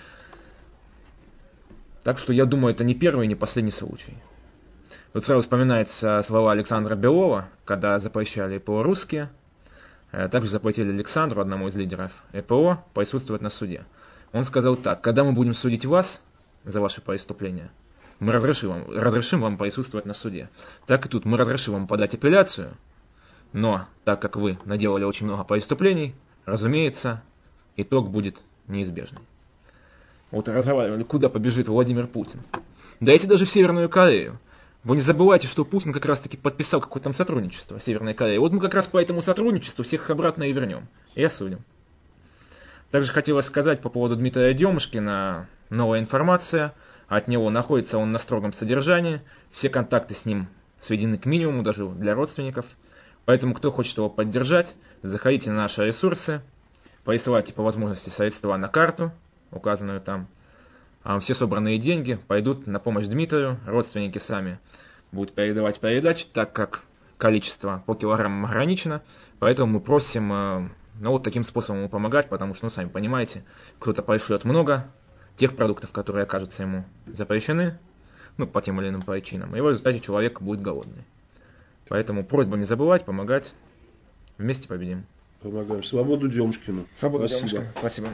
Так что я думаю, это не первый и не последний случай. Тут сразу вспоминаются слова Александра Белова, когда запрещали ЭПО русские. Также запретили Александру, одному из лидеров ЭПО, присутствовать на суде. Он сказал так: когда мы будем судить вас за ваши преступления, мы разрешим вам присутствовать на суде. Так и тут мы разрешим вам подать апелляцию, но так как вы наделали очень много преступлений, разумеется, итог будет неизбежный. Вот разговаривали, куда побежит Владимир Путин. Дайте даже в Северную Корею. Вы не забывайте, что Путин как раз таки подписал какое-то там сотрудничество с Северной Кореей. Вот мы как раз по этому сотрудничеству всех их обратно и вернем. И осудим. Также хотелось сказать по поводу Дмитрия Демушкина. Новая информация. От него находится он на строгом содержании. Все контакты с ним сведены к минимуму, даже для родственников. Поэтому, кто хочет его поддержать, заходите на наши ресурсы. Присылайте по возможности средства на карту, указанную там. А все собранные деньги пойдут на помощь Дмитрию. Родственники сами будут передавать передачи, так как количество по килограммам ограничено. Поэтому мы просим вот таким способом ему помогать, потому что, сами понимаете, кто-то пришлет много тех продуктов, которые окажутся ему запрещены, по тем или иным причинам, и в результате человек будет голодный. Поэтому просьба не забывать, помогать. Вместе победим. Помогаем. Свободу Демушкину. Свободу Демушкину. Спасибо.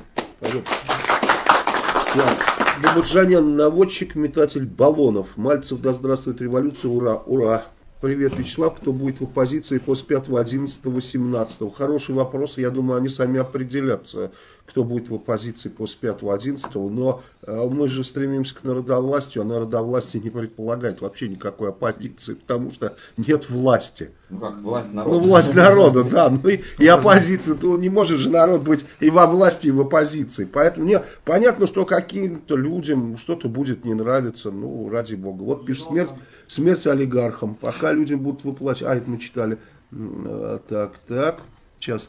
Бабаджанян, наводчик, метатель баллонов. Мальцев, да здравствует революция, ура, ура. Привет, Вячеслав, кто будет в оппозиции после 5, 11, 18? Хороший вопрос, я думаю, они сами определятся, кто будет в оппозиции после 5, 11, но мы же стремимся к народовластию, а народовластие не предполагает вообще никакой оппозиции, потому что нет власти. Как власть народа? Власть народа, да, и оппозиция, не может же народ быть и во власти, и в оппозиции. Поэтому понятно, что каким-то людям что-то будет не нравиться, ради бога. Вот пишет смерть олигархам, пока людям будут выплачивать. Это мы читали. Так, сейчас.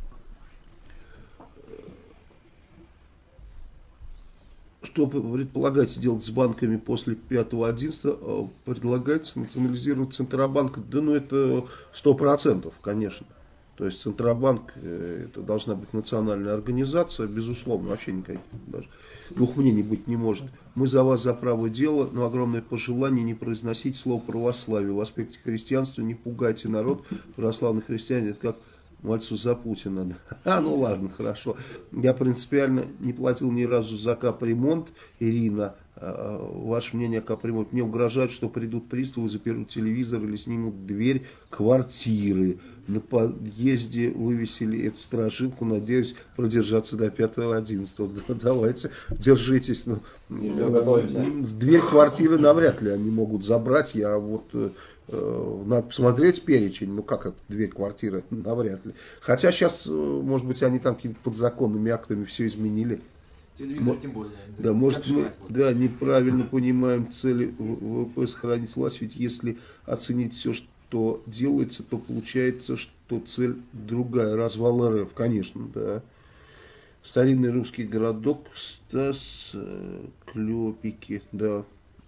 Что предполагается делать с банками после 5-11? Предлагается национализировать Центробанк. Да это 100%, конечно. То есть Центробанк это должна быть национальная организация, безусловно, вообще никаких даже двух мнений быть не может. Мы за вас, за правое дело, но огромное пожелание не произносить слово православие. В аспекте христианства не пугайте народ. Православные христиане это как Мальцев за Путина. Ладно, хорошо. Я принципиально не платил ни разу за капремонт, Ирина. Ваше мнение о капремонте? Мне угрожают, что придут приставы, заперут телевизор или снимут дверь квартиры. На подъезде вывесили эту страшилку. Надеюсь продержаться до 5-11. Давайте, держитесь. Дверь квартиры навряд ли они могут забрать. Надо посмотреть перечень. Как это, дверь квартиры? Навряд ли. Хотя сейчас, может быть, они там какими-то подзаконными актами все изменили. Телевизор тем более. Да, может мы неправильно понимаем цели ВВП сохранить власть. Ведь если оценить все, что делается, то получается, что цель другая. Развал РФ, конечно, да. Старинный русский городок, Стас Клепики, да.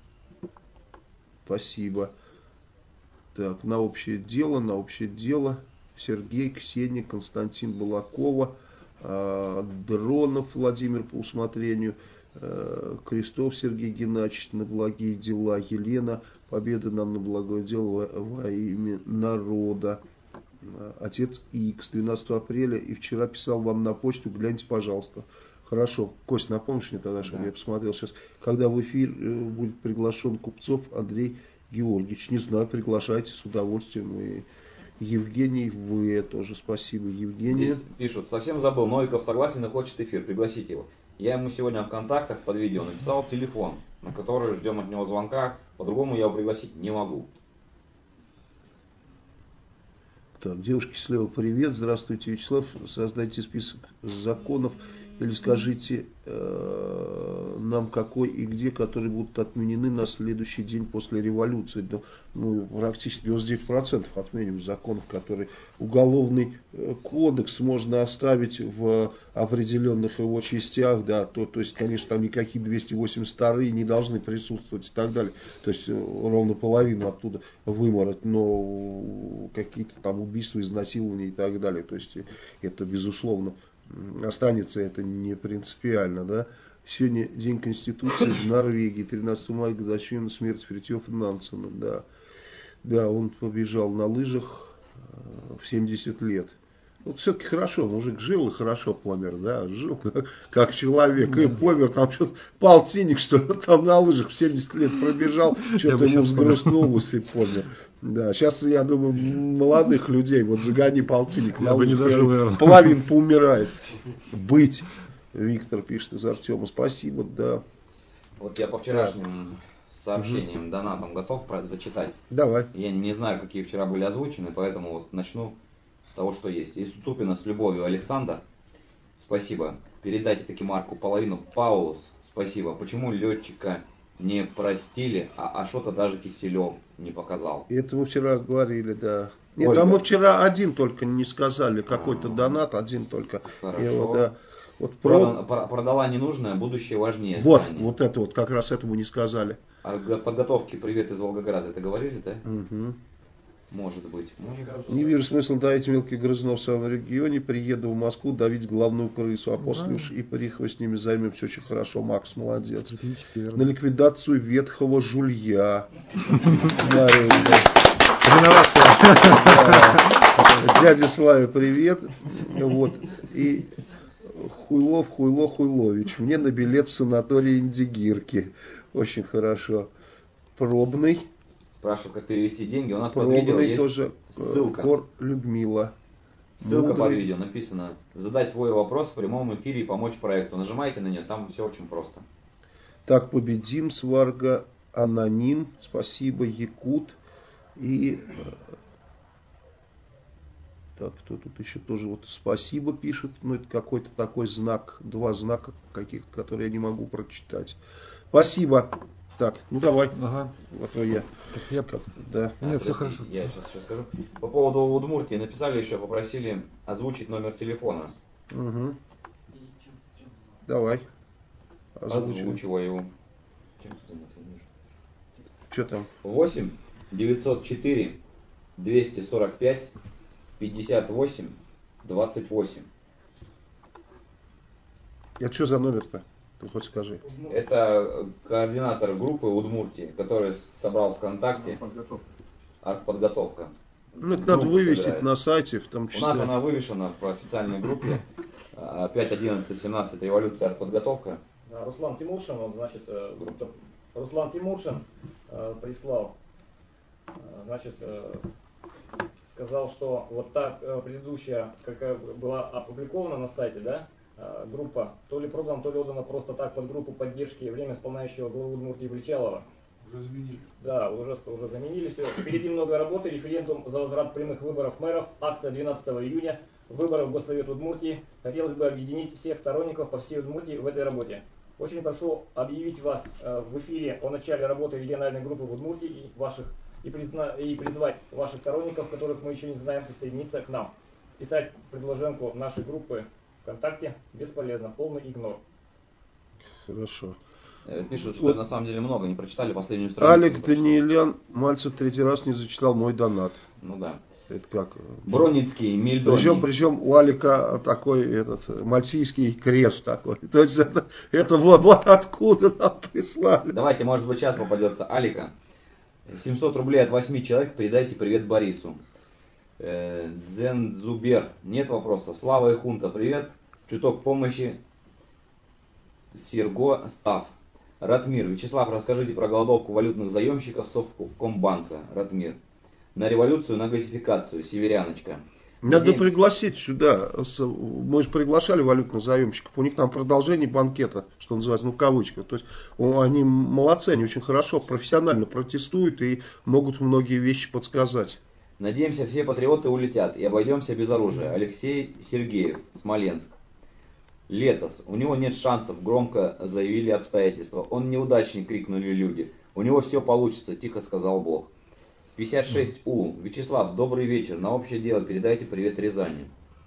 Спасибо. Так, на общее дело. Сергей, Ксения, Константин Балакова, Дронов Владимир по усмотрению, Крестов Сергей Геннадьевич на благие дела, Елена, победа нам на благое дело во имя народа. Отец X, 12 апреля, и вчера писал вам на почту, гляньте, пожалуйста. Хорошо. Кость, напомнишь мне тогда, чтобы я посмотрел сейчас, когда в эфир будет приглашен Купцов Андрей Георгиевич. Не знаю, приглашайте с удовольствием. И Евгений В. тоже спасибо, Евгений. Здесь пишут, совсем забыл, Новиков согласен и хочет эфир, пригласите его. Я ему сегодня в контактах под видео написал телефон, на который ждем от него звонка, по-другому я его пригласить не могу. Так, девушки слева, привет, здравствуйте, Вячеслав, создайте список законов или скажите нам какой и где, которые будут отменены на следующий день после революции. Ну, практически 99% отменим законов, которые уголовный кодекс можно оставить в определенных его частях, да, то есть, конечно, там никакие 282 не должны присутствовать и так далее. То есть ровно половину оттуда вымороть, но какие-то там убийства, изнасилования и так далее. То есть это безусловно останется, это не принципиально, да. Сегодня День Конституции в Норвегии, 13 мая, годовщина смерти Фритьёфа Нансена, да. Да, он побежал на лыжах в 70 лет. Вот все-таки хорошо, мужик жил и хорошо помер, да, жил как человек, и помер, там что-то полтинник, что ли, там на лыжах в 70 лет пробежал, что-то ему взгрустнулось и помер. Да, сейчас, я думаю, молодых людей, вот загони полтинник на лыжах, половина поумирает. Быть, Виктор пишет из Артема, спасибо, да. Вот я по вчерашним сообщениям, донатам готов зачитать. Давай. Я не знаю, какие вчера были озвучены, поэтому вот начну с того, что есть. Из Тупина с любовью Александр. Спасибо. Передайте таки Марку половину. Паулус. Спасибо. Почему летчика не простили, а что-то даже Киселев не показал? Это мы вчера говорили, да. Нет, Ольга. а мы вчера один только не сказали, какой-то донат, один только. Хорошо. Его, да. Вот Продала ненужное, будущее важнее. Вот, станет. вот это вот, как раз этому не сказали. А подготовки привет из Волгограда, это говорили, да? Угу. Может быть. Не вижу смысла давить мелких грызунов в своем регионе. Приеду в Москву давить главную крысу, а после уж и Парихова с ними займемся. Очень хорошо, Макс, молодец. На ликвидацию ветхого жулья. Дядя Славе, привет. Вот. И Хуйлович. Мне на билет в санаторий Индигирки. Очень хорошо. Пробный. Спрашиваю, как перевести деньги. У нас под видео есть тоже ссылка. Кор Людмила. Ссылка под видео написано. Задать свой вопрос в прямом эфире и помочь проекту. Нажимайте на нее, там все очень просто. Так, победим, Сварга, Аноним, спасибо, Якут. И так, кто тут еще тоже вот спасибо пишет. Ну, это какой-то такой знак, два знака каких-то, которые я не могу прочитать. Спасибо. Так, ну давай. Ага. А то я. Да. Нет, все хорошо. Я сейчас скажу. По поводу Удмуртии написали еще, попросили озвучить номер телефона. Угу. Давай. Озвучиваю его. Что там? 8 904 245 58 28. Это что за номер-то? Ты хоть скажи. Это координатор группы Удмуртии, который собрал ВКонтакте. Артподготовка. Ну, это надо вывесить на сайте, в том числе. У нас она вывешена в официальной группе 5.11.17 революция артподготовка. Руслан Тимуршин, он, значит, Руслан Тимуршин прислал, значит, сказал, что вот та предыдущая, какая была опубликована на сайте, да, группа, то ли продана, то ли отдана просто так под группу поддержки время исполняющего главу Удмуртии Вличалова. Уже заменили. Да, уже заменили все. Впереди много работы, референдум за возврат прямых выборов мэров, акция 12 июня, выборы в Госсовет Удмуртии. Хотелось бы объединить всех сторонников по всей Удмуртии в этой работе. Очень прошу объявить вас в эфире о начале работы региональной группы в Удмуртии и призвать ваших сторонников, которых мы еще не знаем, присоединиться к нам. Писать предложенку нашей группы ВКонтакте бесполезно, полный игнор. Хорошо. Пишут, что на самом деле много, не прочитали последнюю страницу. Алик Даниэлян, Мальцев третий раз не зачитал мой донат. Ну да. Это как? Броницкий, Мильдоний. Причем у Алика такой мальтийский крест такой. То есть это вот откуда нам прислали. Давайте, может быть, сейчас попадется Алика. 700 рублей от 8 человек, передайте привет Борису. Дзензубер. Нет вопросов. Слава и Хунта, привет. Чуток помощи. Серго Став. Ратмир. Вячеслав, расскажите про голодовку валютных заемщиков Совкомбанка. Ратмир. На революцию, на газификацию. Северяночка. Надо пригласить сюда. Мы же приглашали валютных заемщиков. У них там продолжение банкета, что называется, в кавычках. То есть они молодцы, они очень хорошо, профессионально протестуют и могут многие вещи подсказать. Надеемся, все патриоты улетят и обойдемся без оружия. Алексей Сергеев, Смоленск. Летос. У него нет шансов, громко заявили обстоятельства. Он неудачник, крикнули люди. У него все получится, тихо сказал Бог. 56У. Вячеслав, добрый вечер. На общее дело передайте привет Рязани.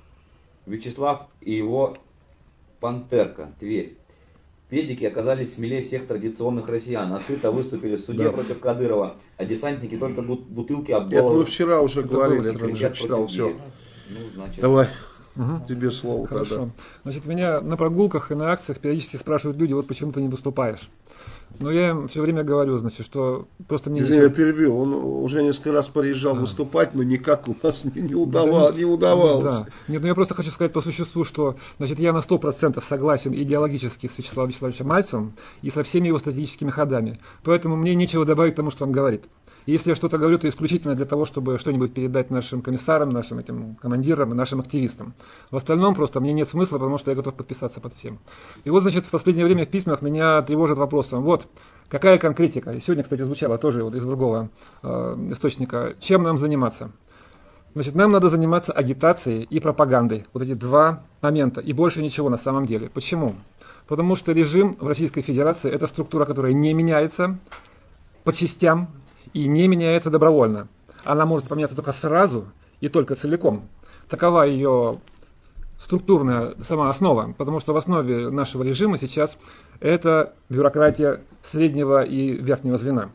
Вячеслав и его Пантерка, Тверь. Педики оказались смелее всех традиционных россиян. Открыто выступили в суде против Кадырова, а десантники только бутылки об голову. Это мы вчера уже говорили, это уже читал все. Ну, значит... Давай. Тебе слово. Хорошо. Тогда. Значит, меня на прогулках и на акциях периодически спрашивают люди, вот почему ты не выступаешь. Но я им все время говорю, значит, что просто мне... Извини, я перебил. Он уже несколько раз приезжал выступать, но никак у нас не удавалось. Да. Нет, ну я просто хочу сказать по существу, что значит, я на 100% согласен идеологически с Вячеславом Вячеславовичем Мальцевым и со всеми его стратегическими ходами. Поэтому мне нечего добавить к тому, что он говорит. Если я что-то говорю, то исключительно для того, чтобы что-нибудь передать нашим комиссарам, нашим этим командирам и нашим активистам. В остальном просто мне нет смысла, потому что я готов подписаться под всем. И вот, значит, в последнее время в письмах меня тревожит вопросом. Вот, какая конкретика? И сегодня, кстати, звучало тоже вот из другого источника. Чем нам заниматься? Значит, нам надо заниматься агитацией и пропагандой. Вот эти два момента. И больше ничего на самом деле. Почему? Потому что режим в Российской Федерации – это структура, которая не меняется по частям, и не меняется добровольно. Она может поменяться только сразу и только целиком. Такова ее структурная сама основа, потому что в основе нашего режима сейчас это бюрократия среднего и верхнего звена.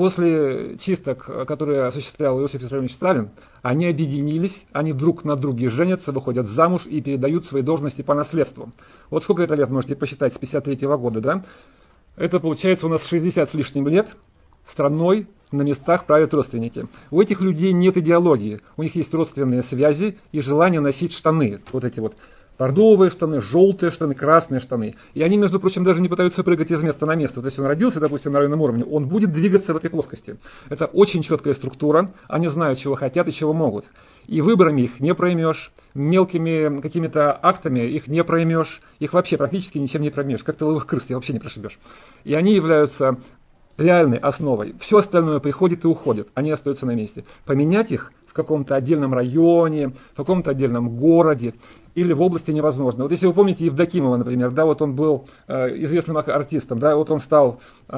После чисток, которые осуществлял Иосиф Виссарионович Сталин, они объединились, они друг на друге женятся, выходят замуж и передают свои должности по наследству. Вот сколько это лет, можете посчитать, с 1953 года, да? Это получается у нас 60 с лишним лет страной на местах правят родственники. У этих людей нет идеологии. У них есть родственные связи и желание носить штаны. Вот эти вот бордовые штаны, желтые штаны, красные штаны. И они, между прочим, даже не пытаются прыгать из места на место. То есть он родился, допустим, на районном уровне, он будет двигаться в этой плоскости. Это очень четкая структура. Они знают, чего хотят и чего могут. И выборами их не проймешь, мелкими какими-то актами их не проймешь, их вообще практически ничем не проймешь. Как тыловых крыс я вообще не прошибешь. И они являются реальной основой. Все остальное приходит и уходит. Они остаются на месте. Поменять их в каком-то отдельном районе, в каком-то отдельном городе или в области невозможно. Вот если вы помните Евдокимова, например, да, вот он был известным артистом, да, вот он стал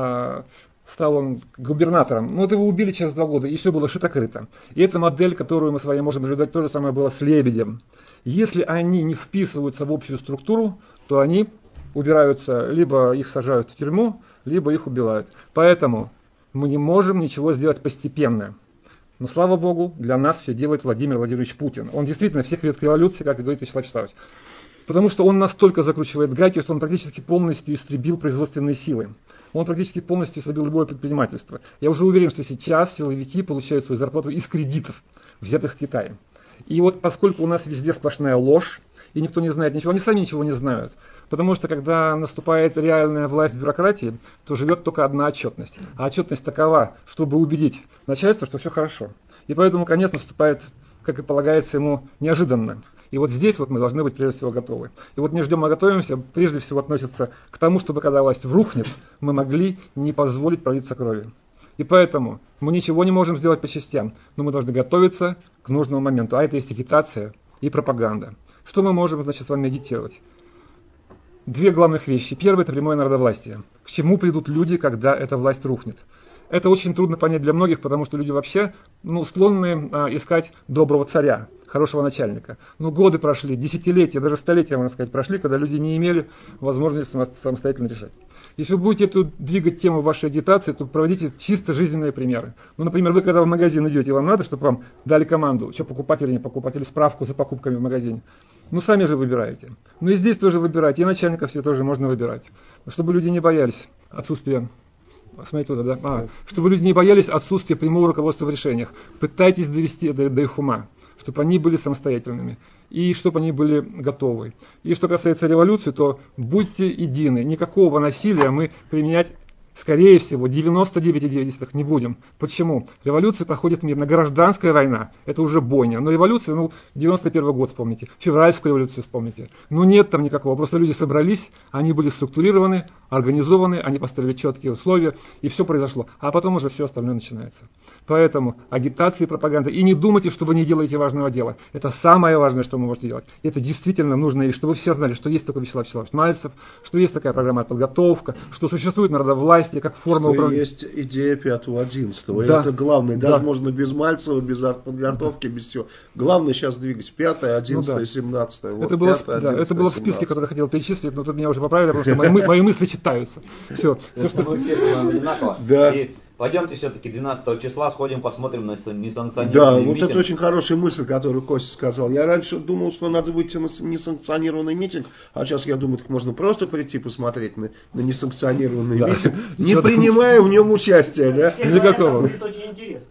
он губернатором. Ну вот его убили через 2 года, и все было шито-крыто. И эта модель, которую мы с вами можем наблюдать, то же самое было с Лебедем. Если они не вписываются в общую структуру, то они убираются, либо их сажают в тюрьму, либо их убивают. Поэтому мы не можем ничего сделать постепенно. Но, слава Богу, для нас все делает Владимир Владимирович Путин. Он действительно всех ведет к революции, как и говорит Вячеслав Вячеславович. Потому что он настолько закручивает гайки, что он практически полностью истребил производственные силы. Он практически полностью истребил любое предпринимательство. Я уже уверен, что сейчас силовики получают свою зарплату из кредитов, взятых в Китае. И вот поскольку у нас везде сплошная ложь, и никто не знает ничего, они сами ничего не знают. Потому что когда наступает реальная власть бюрократии, то живет только одна отчетность. А отчетность такова, чтобы убедить начальство, что все хорошо. И поэтому конец наступает, как и полагается ему, неожиданно. И вот здесь вот мы должны быть прежде всего готовы. И вот не ждем, а готовимся, прежде всего относится к тому, чтобы когда власть врухнет, мы могли не позволить пролиться кровью. И поэтому мы ничего не можем сделать по частям, но мы должны готовиться к нужному моменту. А это есть агитация и пропаганда. Что мы можем, значит, с вами агитировать? 2 главных вещи. Первое – это прямое народовластие. К чему придут люди, когда эта власть рухнет? Это очень трудно понять для многих, потому что люди вообще склонны искать доброго царя, хорошего начальника. Но годы прошли, десятилетия, даже столетия, можно сказать, прошли, когда люди не имели возможности самостоятельно решать. Если вы будете двигать тему вашей агитации, то проводите чисто жизненные примеры. Ну, например, вы когда в магазин идете, вам надо, чтобы вам дали команду, что покупать или не покупать, или справку за покупками в магазине. Ну, сами же выбираете. Ну и здесь тоже выбирайте, и начальников все тоже можно выбирать. Чтобы люди не боялись отсутствия, смотрите туда, да? Чтобы люди не боялись отсутствия прямого руководства в решениях. Пытайтесь довести до их ума. чтобы они были самостоятельными и чтобы они были готовы. И что касается революции, то будьте едины. Никакого насилия мы применять, скорее всего, 99,9 не будем. Почему? Революция проходит мирно. Гражданская война – это уже бойня. Но революция, 91 год вспомните, февральскую революцию вспомните. Нет там никакого. Просто люди собрались, они были структурированы, организованы, они поставили четкие условия, и все произошло. А потом уже все остальное начинается. Поэтому агитация и пропаганда. И не думайте, что вы не делаете важного дела. Это самое важное, что вы можете делать. Это действительно нужно, чтобы все знали, что есть такой Вячеслав Вячеславович Мальцев, что есть такая программа «Подготовка», что существует народовластие как форма управления. Есть идея 5-11. Да. Это главное. Да. Даже можно без Мальцева, без подготовки, без всего. Главное сейчас двигать 5, 11, 17. Вот, это было, 5, 11, это было в списке, 17. который я хотел перечислить, но тут меня уже поправили, потому что мои мысли читаются. Все, что... Мы все делаем одинаково. Да. И пойдемте все-таки 12 числа сходим, посмотрим на несанкционированный Да, вот митинг. это очень хорошая мысль, которую Костя сказал. Я раньше думал, что надо выйти на несанкционированный митинг, а сейчас я думаю, так можно просто прийти посмотреть на несанкционированный митинг, не принимая в нем участия. Да? Никакого. Будет очень интересно.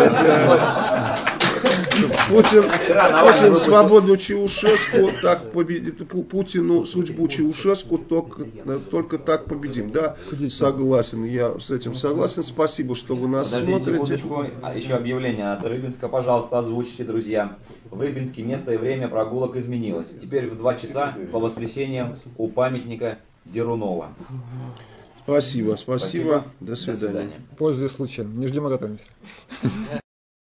Путин свободу Чаушеску, так победит, Путину судьбу Чаушеску, только так победим. Да, согласен, я с этим согласен. Спасибо, что вы нас Подождите смотрите. секундочку. Еще объявление от Рыбинска, пожалуйста, озвучите, друзья. В Рыбинске место и время прогулок изменилось. Теперь в 2 часа по воскресеньям у памятника Дерунова. Спасибо. До свидания. Пользуясь случаем. Не ждем, а готовимся.